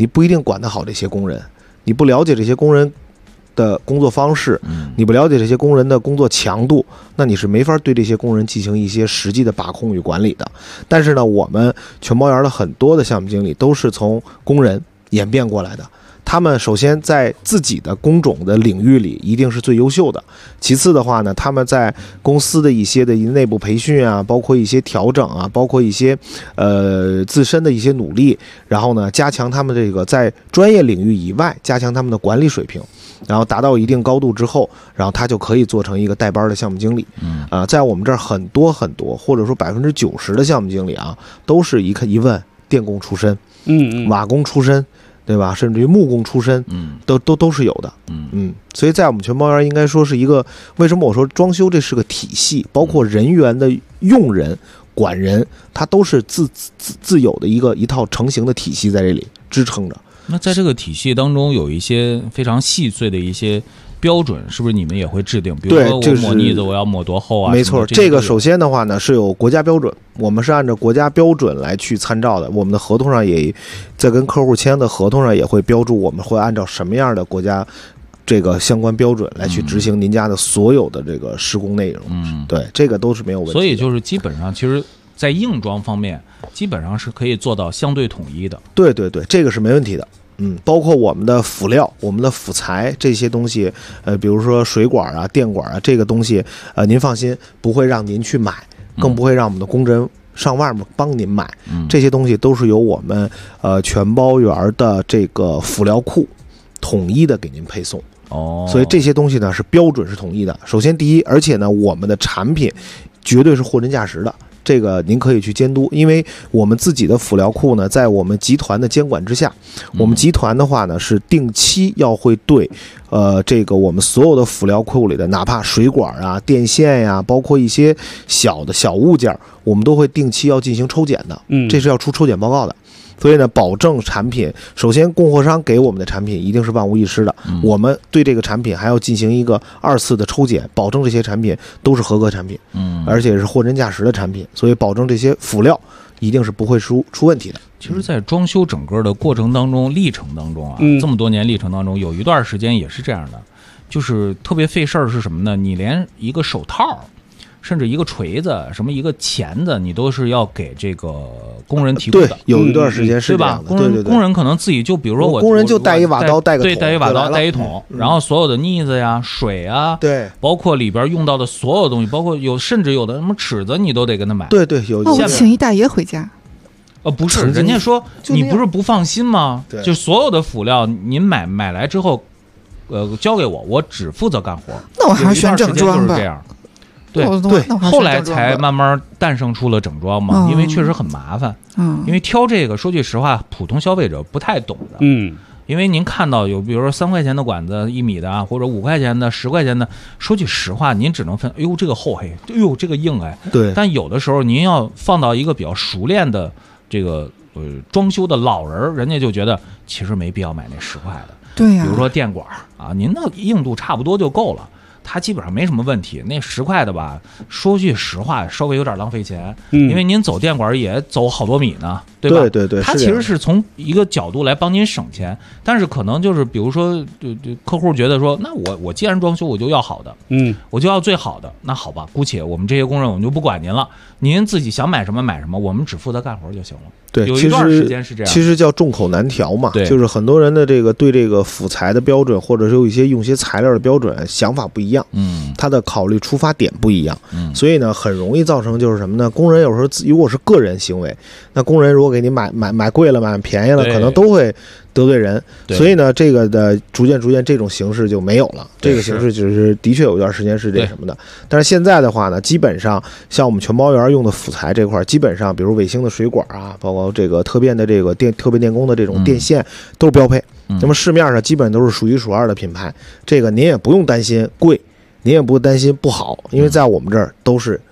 你不一定管得好这些工人，你不了解这些工人的工作方式，你不了解这些工人的工作强度，那你是没法对这些工人进行一些实际的把控与管理的。但是呢，我们全包园的很多的项目经理都是从工人演变过来的。他们首先在自己的工种的领域里一定是最优秀的，其次的话呢，他们在公司的一些的内部培训啊，包括一些调整啊，包括一些自身的一些努力，然后呢加强他们这个在专业领域以外加强他们的管理水平，然后达到一定高度之后，然后他就可以做成一个带班的项目经理。在我们这儿很多或者说90%的项目经理啊，都是一问电工出身，瓦工出身，对吧？甚至于木工出身，都是有的。所以在我们全包园应该说是一个，为什么我说装修这是个体系，包括人员的用人、管人，它都是自有的一套成型的体系在这里支撑着。 那在这个体系当中，有一些非常细碎的一些标准，是不是你们也会制定？比如说我抹腻子我要抹多厚啊？ 没错，这个首先的话呢是有国家标准，我们是按照国家标准来去参照的。我们的合同上也在跟客户签的合同上也会标注，我们会按照什么样的国家这个相关标准来去执行您家的所有的这个施工内容。对，这个都是没有问题的。 所以就是基本上，其实在硬装方面，基本上是可以做到相对统一的。 对，这个是没问题的。包括我们的辅料、我们的辅材这些东西，比如说水管啊、电管啊，这个东西，您放心，不会让您去买，更不会让我们的工人上外面帮您买。这些东西都是由我们全包园的这个辅料库统一的给您配送。所以这些东西呢是标准是统一的。首先第一，而且呢我们的产品绝对是货真价实的。这个您可以去监督，因为我们自己的辅料库呢，在我们集团的监管之下，我们集团的话呢是定期要会对，这个我们所有的辅料库里的，哪怕水管啊、电线呀，包括一些小物件，我们都会定期要进行抽检的，这是要出抽检报告的。所以呢，保证产品，首先供货商给我们的产品一定是万无一失的，我们对这个产品还要进行一个2次的抽检，保证这些产品都是合格产品，而且是货真价实的产品，所以保证这些辅料一定是不会出问题的。 其实在装修整个的过程当中、历程当中啊，这么多年历程当中，有一段时间也是这样的，就是特别费事儿是什么呢？你连一个手套甚至一个锤子、什么一个钳子，你都是要给这个工人提供的。 对，有一段时间是这样的， 对吧？工人可能自己就比如说工人就带一瓦刀，带个桶， 对，带一瓦刀，带一桶，然后所有的腻子呀、水啊， 对， 包括里边用到的所有东西，包括甚至有的什么尺子，你都得跟他买。 对，有。 我请一大爷回家。 不是，人家说你不是不放心吗？就所有的辅料您买来之后，交给我只负责干活。 那我还是选整装吧。 这样。对，后来才慢慢诞生出了整装嘛，因为确实很麻烦。因为挑这个，说句实话，普通消费者不太懂的。因为您看到有，比如说3块钱的管子1米的，或者5块钱的、10块钱的，说句实话，您只能分，哎呦这个厚嘿，哎呦这个硬哎。 对。 但有的时候您要放到一个比较熟练的这个装修的老人，人家就觉得其实没必要买那10块的。 对呀。 比如说电管啊，您的硬度差不多就够了。它基本上没什么问题，那10块的吧，说句实话，稍微有点浪费钱，因为您走电管也走好多米呢，对吧？ 对， 它其实是从一个角度来帮您省钱，但是可能就是比如说，客户觉得说，那我既然装修，我就要好的，我就要最好的，那好吧，姑且我们这些工人我们就不管您了，您自己想买什么买什么，我们只负责干活就行了。 对， 有一段时间是这样， 其实叫众口难调嘛，就是很多人的这个对这个辅材的标准，或者是有一些用些材料的标准想法不一样，他的考虑出发点不一样，所以呢，很容易造成就是什么呢？工人有时候如果是个人行为，那工人如果给你买贵了、买便宜了，可能都会得罪人，所以呢，这个的逐渐这种形式就没有了。这个形式就是的确有一段时间是这什么的，但是现在的话呢，基本上像我们全包园用的辅材这块，基本上比如卫星的水管啊，包括这个特变的这个特变电工的这种电线都是标配。那么市面上基本都是数1数2的品牌，这个您也不用担心贵，您也不担心不好，因为在我们这儿都是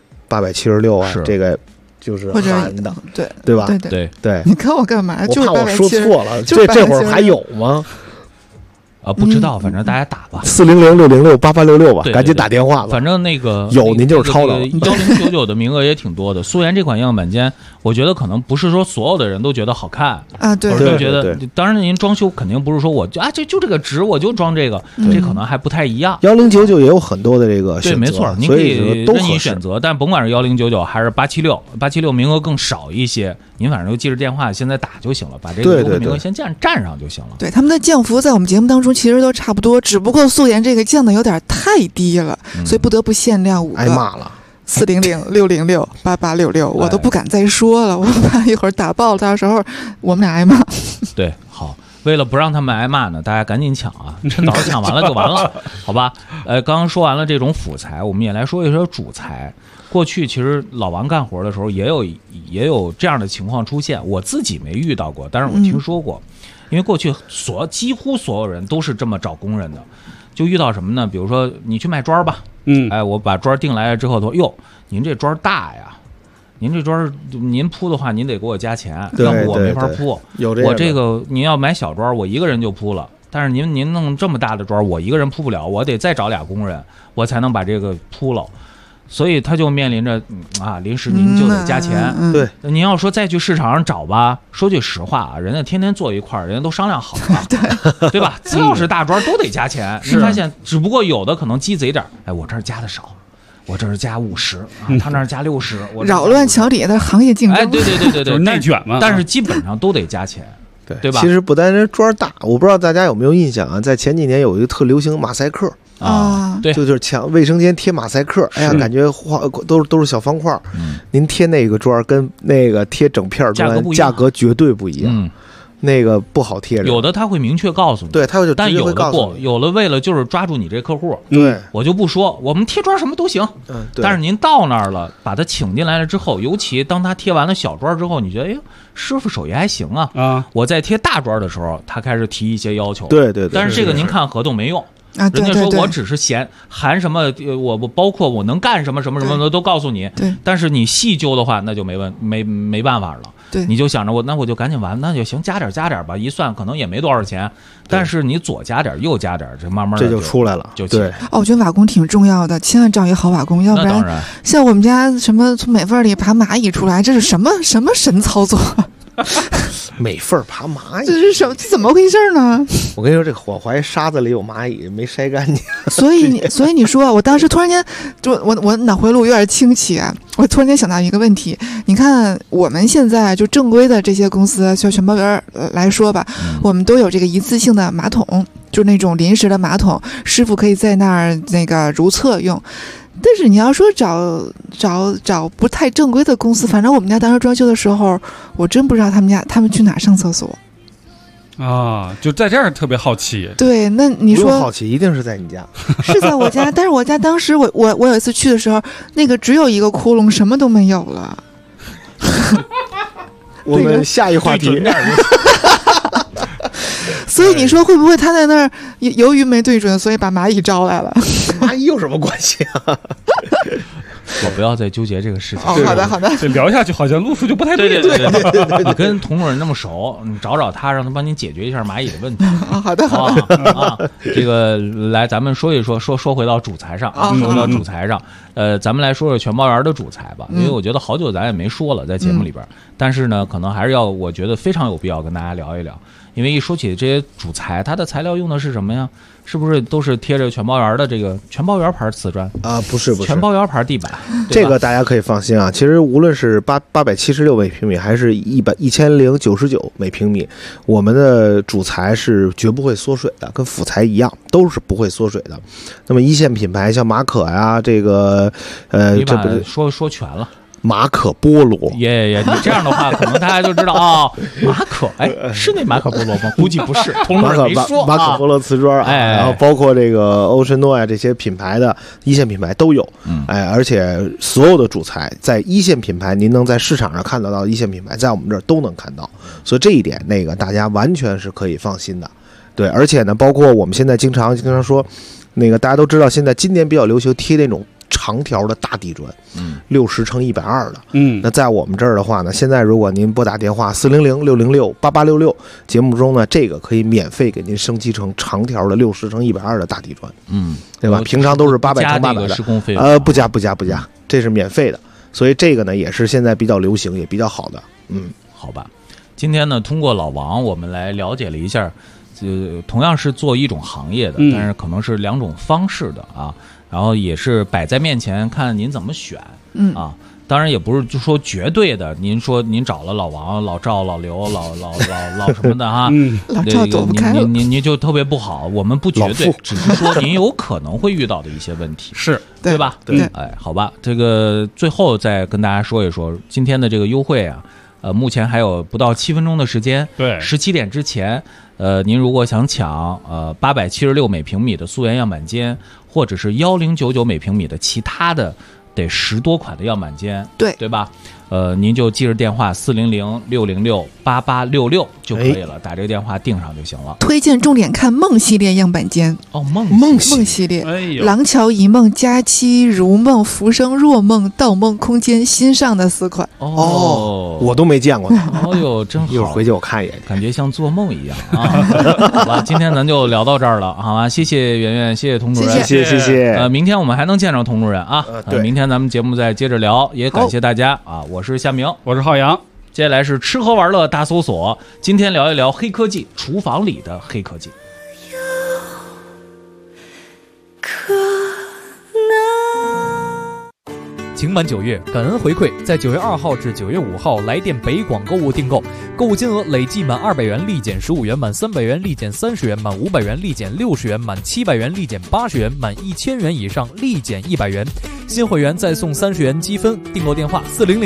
876啊，这个。就是含的，对吧？ 对，你看我干嘛？ 我怕我说错了，这会儿还有吗？ 不知道，反正大家打吧 ，400-606-8866吧，赶紧打电话吧。 反正那个有您就是抄的 ，1099的名额也挺多的。素颜这款样板间，我觉得可能不是说所有的人都觉得好看啊，对， 都觉得。当然，您装修肯定不是说我就这个值我就装这个，这可能还不太一样。 1099也有很多的这个选择， 对，没错，您可以任意选择，但甭管是1099还是876名额更少一些，您反正就记着电话，现在打就行了，把这个优惠名额先占上就行了。 对，他们的降幅在我们节目当中其实都差不多，只不过素颜这个降的有点太低了，所以不得不限量5个。 挨骂了 ，400-606-8866，我都不敢再说了，我怕一会儿打爆了，到时候我们俩挨骂。 对，好，为了不让他们挨骂呢，大家赶紧抢啊，趁早抢完了就完了，好吧？刚刚说完了这种辅材，我们也来说一说主材。过去其实老王干活的时候也有这样的情况出现，我自己没遇到过，但是我听说过。因为过去几乎所有人都是这么找工人的，就遇到什么呢？比如说你去卖砖吧，我把砖订来了之后说，哟，您这砖大呀，您这砖您铺的话，您得给我加钱，要不我没法铺。我这个您要买小砖，我一个人就铺了，但是您弄这么大的砖，我一个人铺不了，我得再找俩工人，我才能把这个铺了。所以他就面临着临时您就得加钱。 对， 您要说再去市场上找吧，说句实话啊，人家天天坐一块儿，人家都商量好了，对吧？只要是大砖都得加钱。你发现，只不过有的可能鸡贼点，我这儿加的少，我这儿加50他那儿加60， 扰乱桥底下的行业竞争。 对， 就是内卷嘛。 但是基本上都得加钱。对吧？ 其实不单是砖大，我不知道大家有没有印象啊，在前几年有一个特流行马赛克对， 就是墙卫生间贴马赛克，哎呀，感觉都是小方块，您贴那个砖跟那个贴整片砖价格绝对不一样。那个不好贴着， 有的他会明确告诉你， 对，他就但有的不，有的为了就是抓住你这客户， 对， 我就不说，我们贴砖什么都行，但是您到那儿了，把他请进来了之后，尤其当他贴完了小砖之后，你觉得，哎，师傅手艺还行啊，我在贴大砖的时候，他开始提一些要求， 对， 但是这个您看合同没用。人家说我只是含什么，我包括我能干什么什么什么的都告诉你，但是你细究的话，那就没办法了。 对， 你就想着那我就赶紧完，那就行，加点吧，一算可能也没多少钱，但是你左加点右加点，这慢慢的这就出来了， 对。 我觉得瓦工挺重要的，千万找一好瓦工，要不然像我们家什么从美缝里爬蚂蚁出来，这是什么神操作？ 美缝爬蚂蚁， 这怎么回事呢？ 我跟你说，这火怀沙子里有蚂蚁，没筛干净。 所以你说，我当时突然间就我脑回路有点清奇啊！我突然间想到一个问题，你看我们现在就正规的这些公司，就全包园来说吧，我们都有这个一次性的马桶，就那种临时的马桶，师傅可以在那儿那个如厕用。但是你要说找不太正规的公司，反正我们家当时装修的时候，我真不知道他们去哪上厕所啊，就在这儿特别好奇。 对，那你说不用好奇，一定是在你家， 是在我家，但是我家当时我有一次去的时候，那个只有一个窟窿，什么都没有了。 我们下一话题。 所以你说会不会他在那儿由于没对准，所以把蚂蚁招来了？ 蚂蚁有什么关系啊？ 我不要再纠结这个事情。 好的， 这聊下去好像路数就不太对。你跟童主任那么熟，你找他，让他帮你解决一下蚂蚁的问题。 好的啊，这个来咱们说一说回到主材上啊，说到主材上，咱们来说说全包园的主材吧，因为我觉得好久咱也没说了在节目里边，但是呢，可能还是我觉得非常有必要跟大家聊一聊。因为一说起这些主材，它的材料用的是什么呀？是不是都是贴着全包园的这个全包园牌瓷砖啊？不是， 全包园牌地板。 这个大家可以放心啊。其实无论是876每平米，还是1099每平米，我们的主材是绝不会缩水的，跟辅材一样，都是不会缩水的。那么一线品牌像马可呀，这个你把说全了。 马可波罗， 你这样的话，可能大家就知道啊，马可，是那马可波罗吗？估计不是，同志没说。 马可波罗瓷砖，然后包括这个欧申诺呀这些品牌的一线品牌都有，而且所有的主材在一线品牌，您能在市场上看得到一线品牌，在我们这儿都能看到，所以这一点大家完全是可以放心的。对，而且呢，包括我们现在经常说，大家都知道，现在今年比较流行贴那种长条的大地砖，60×120的。 那在我们这儿的话呢，现在如果您拨打电话400-606-8866，节目中呢，这个可以免费给您升级成长条的60×120的大地砖。对吧？平常都是800×800的， 施工费用不加，这是免费的。所以这个呢，也是现在比较流行，也比较好的。 好吧。今天呢，通过老王，我们来了解了一下，同样是做一种行业的，但是可能是2种方式的啊。然后也是摆在面前，看您怎么选。当然也不是就说绝对的。您说您找了老王、老赵、老刘、老什么的哈， 老赵走不开了， 您就特别不好。我们不绝对，只是说您有可能会遇到的一些问题， 是对吧？ 对， 哎，好吧，这个最后再跟大家说一说今天的这个优惠啊。目前还有不到7分钟的时间， 对 ，17点之前，您如果想抢876每平米的溯源样板间，或者是1099每平米的其他的得10多款的样板间，对吧？您就记着电话400-606-8866就可以了，打这个电话订上就行了。 推荐重点看梦系列样板间梦系列，廊桥一梦、佳期、如梦、浮生若梦、盗梦空间新上的4款。 我都没见过它。 真好， 一会儿回去我看一眼， 感觉像做梦一样啊。好吧，今天咱就聊到这儿了，好吧？谢谢圆圆，谢谢童主任， 谢谢。 明天我们还能见着童主任啊。 对， 明天咱们节目再接着聊，也感谢大家啊。我是夏明， 我是浩洋。 接下来是吃喝玩乐大搜索，今天聊一聊黑科技，厨房里的黑科技。 情满9月，感恩回馈，在9月2号至9月5号来电北广购物订购，购物金额累计满200元立减15元，满300元立减30元，满500元立减60元，满700元立减80元，满1000元以上立减100元。新会员再送30元积分。订购电话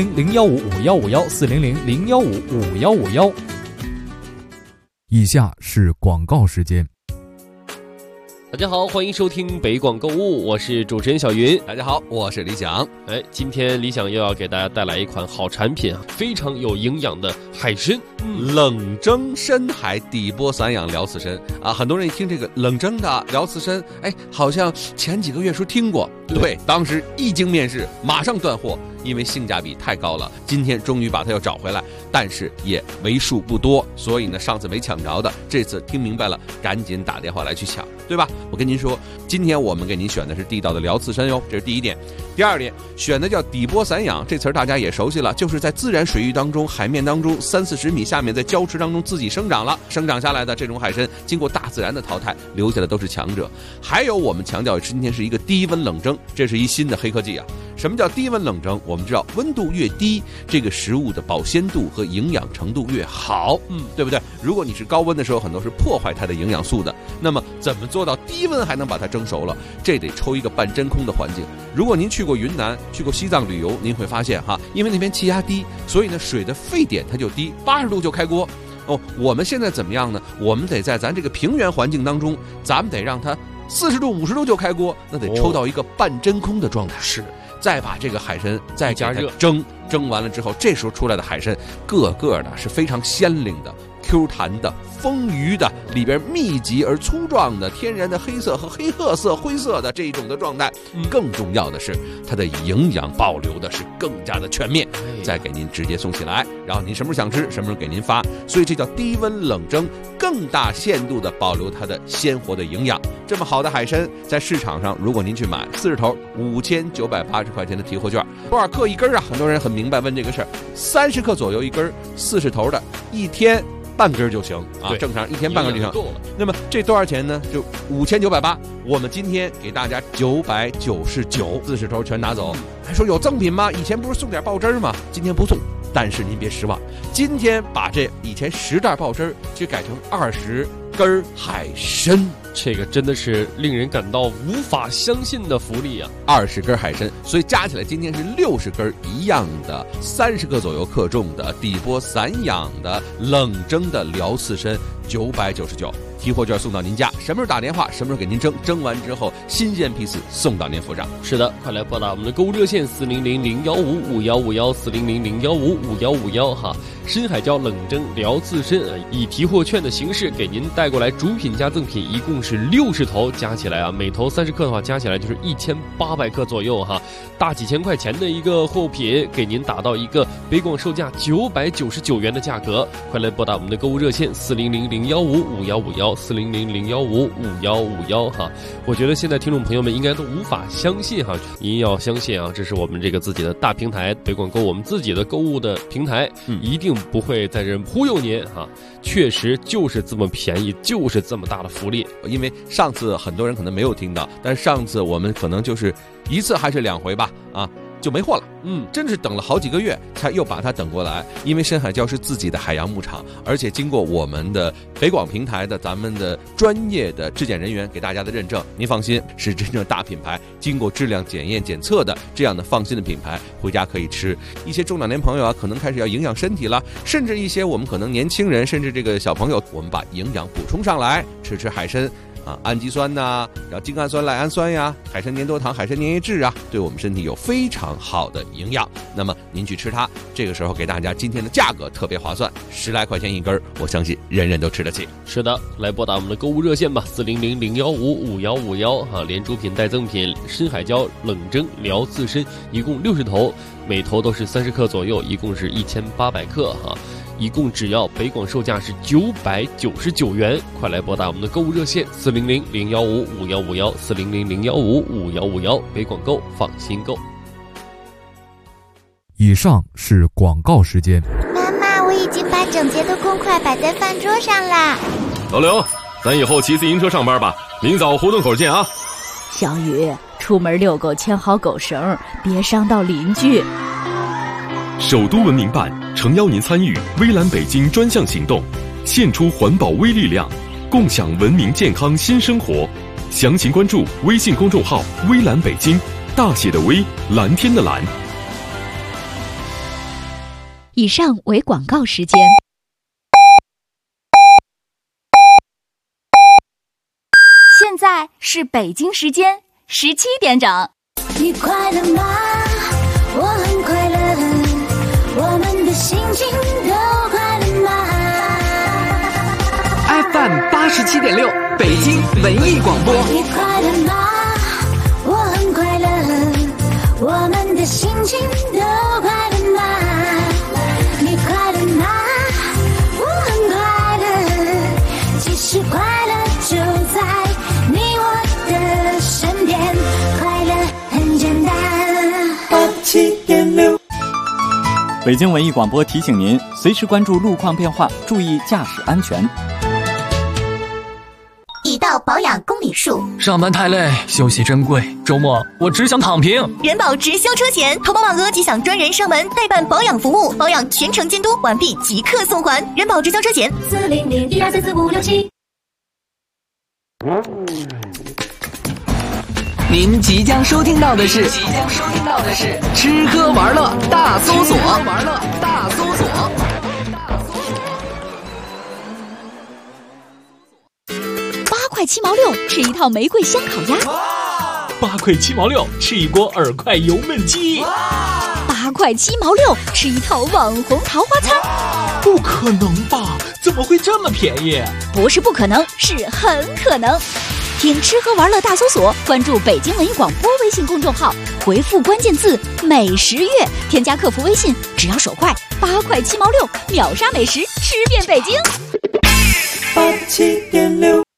400-015-5151，400-015-5151。以下是广告时间。 大家好，欢迎收听北广购物，我是主持人小云。 大家好，我是李想。 今天李想又要给大家带来一款好产品，非常有营养的海参， 冷蒸深海底波散养辽刺参啊！很多人一听这个冷蒸的辽刺参，好像前几个月说听过，对，当时一经面世，马上断货，因为性价比太高了。今天终于把它又找回来，但是也为数不多，所以呢，上次没抢着的，这次听明白了，赶紧打电话来去抢，对吧？我跟您说，今天我们给您选的是地道的辽刺参哟，这是第一点。第二点，选的叫底波散养，这词儿大家也熟悉了，就是在自然水域当中、海面当中30-40米下面，在礁池当中自己生长下来的这种海参，经过大自然的淘汰，留下的都是强者。还有我们强调今天是一个低温冷蒸，这是一新的黑科技啊。什么叫低温冷蒸？我们知道温度越低，这个食物的保鲜度和营养程度越好，对不对？如果你是高温的时候，很多是破坏它的营养素的。那么怎么做到低温还能把它蒸熟了？这得抽一个半真空的环境。如果您去过云南、去过西藏旅游，您会发现因为那边气压低，所以呢水的沸点它就低，80度就开锅。我们现在怎么样呢？我们得在咱这个平原环境当中，咱们得让它40度、50度就开锅，那得抽到一个半真空的状态。 是。 再把这个海参再加热蒸完了之后，这时候出来的海参个个的是非常鲜灵的、Q 弹的、丰腴的，里边密集而粗壮的天然的黑色和黑褐色、灰色的这一种的状态。更重要的是，它的营养保留的是更加的全面，再给您直接送起来，然后您什么时候想吃，什么时候给您发。所以这叫低温冷蒸，更大限度的保留它的鲜活的营养。这么好的海参，在市场上如果您去买40头，5980块钱的提货券，多少克一根啊？很多人很明白问这个事儿，30克左右一根，40头的，一天半根就行啊，正常一天半根就行。那么这多少钱呢？就5980，我们今天给大家999，40头全拿走。还说有赠品吗？以前不是送点爆汁吗？今天不送，但是您别失望，今天把这以前10袋爆汁去改成20根海参。 这个真的是令人感到无法相信的福利啊 ！20根海参，所以加起来今天是60根一样的，30克左右克重的底波散养的冷蒸的辽刺参， 999，提货券送到您家，什么时候打电话，什么时候给您蒸，蒸完之后新鲜批次送到您府上。 是的，快来拨打我们的购物热线400-015-5151，400-015-5151哈。深海椒冷蒸疗自身，以提货券的形式给您带过来主品加赠品，一共是60头，加起来啊，每头30克的话，加起来就是1800克左右哈，大几千块钱的一个货品，给您打到一个北广售价999元的价格。快来拨打我们的购物热线400-015-5151，400-015-5151哈。我觉得现在听众朋友们应该都无法相信哈，您要相信啊，这是我们这个自己的大平台北广购，我们自己的购物的平台，一定不会在这忽悠您哈，确实就是这么便宜，就是这么大的福利。 因为上次很多人可能没有听到，但是上次我们可能就是1次还是2回吧，就没货了。真是等了好几个月才又把它等过来。因为深海礁是自己的海洋牧场，而且经过我们的北广平台的咱们的专业的质检人员给大家的认证，您放心，是真正大品牌，经过质量检验检测的这样的放心的品牌，回家可以吃。一些中老年朋友啊，可能开始要营养身体了，甚至一些我们可能年轻人，甚至这个小朋友，我们把营养补充上来，吃海参氨基酸呐，然后精氨酸、赖氨酸呀，海参粘多糖、海参粘液质啊，对我们身体有非常好的营养。那么您去吃它，这个时候给大家今天的价格特别划算，10来块钱一根，我相信人人都吃得起。 是的，来拨打我们的购物热线吧，400-015-5151哈，连主品带赠品，深海礁冷蒸疗自身，一共60头，每头都是30克左右，一共是1800克哈。一共只要北广售价是999元，快来拨打我们的购物热线400-015-5151，400-015-5151，北广购，放心购。 以上是广告时间。 妈妈，我已经把整洁的公筷摆在饭桌上啦。 老刘，咱以后骑自行车上班吧，明早胡同口见啊。 小雨，出门遛狗牵好狗绳，别伤到邻居。 首都文明办诚邀您参与微蓝北京专项行动，献出环保微力量，共享文明健康新生活。详情关注微信公众号微蓝北京，大写的微，蓝天的蓝。 以上为广告时间。 现在是北京时间17点整。 你快乐吗？我很快乐，我们的心情都快乐吗 ？FM 87.6，北京文艺广播。 你快乐吗？我很快乐，我们的心情都快乐吗？你快乐吗？我很快乐，其实快乐就在你我的身边，快乐很简单。87.6。 北京文艺广播提醒您，随时关注路况变化，注意驾驶安全。 已到保养公里数。 上班太累，休息珍贵，周末我只想躺平。 人保直销车险，投保满额即享专人上门代办保养服务，保养全程监督，完毕即刻送还。人保直销车险 400-1234567。 您即将收听到的是吃喝玩乐大搜索。 8块7毛6，吃一套玫瑰香烤鸭。 8块7毛6，吃一锅耳块油焖鸡。 8块7毛6，吃一套网红桃花餐。 不可能吧？怎么会这么便宜？ 不是不可能，是很可能。听吃喝玩乐大搜索，关注北京文艺广播微信公众号，回复关键字美食月，添加客服微信，只要手快，8块7毛6，秒杀美食，吃遍北京。 87.6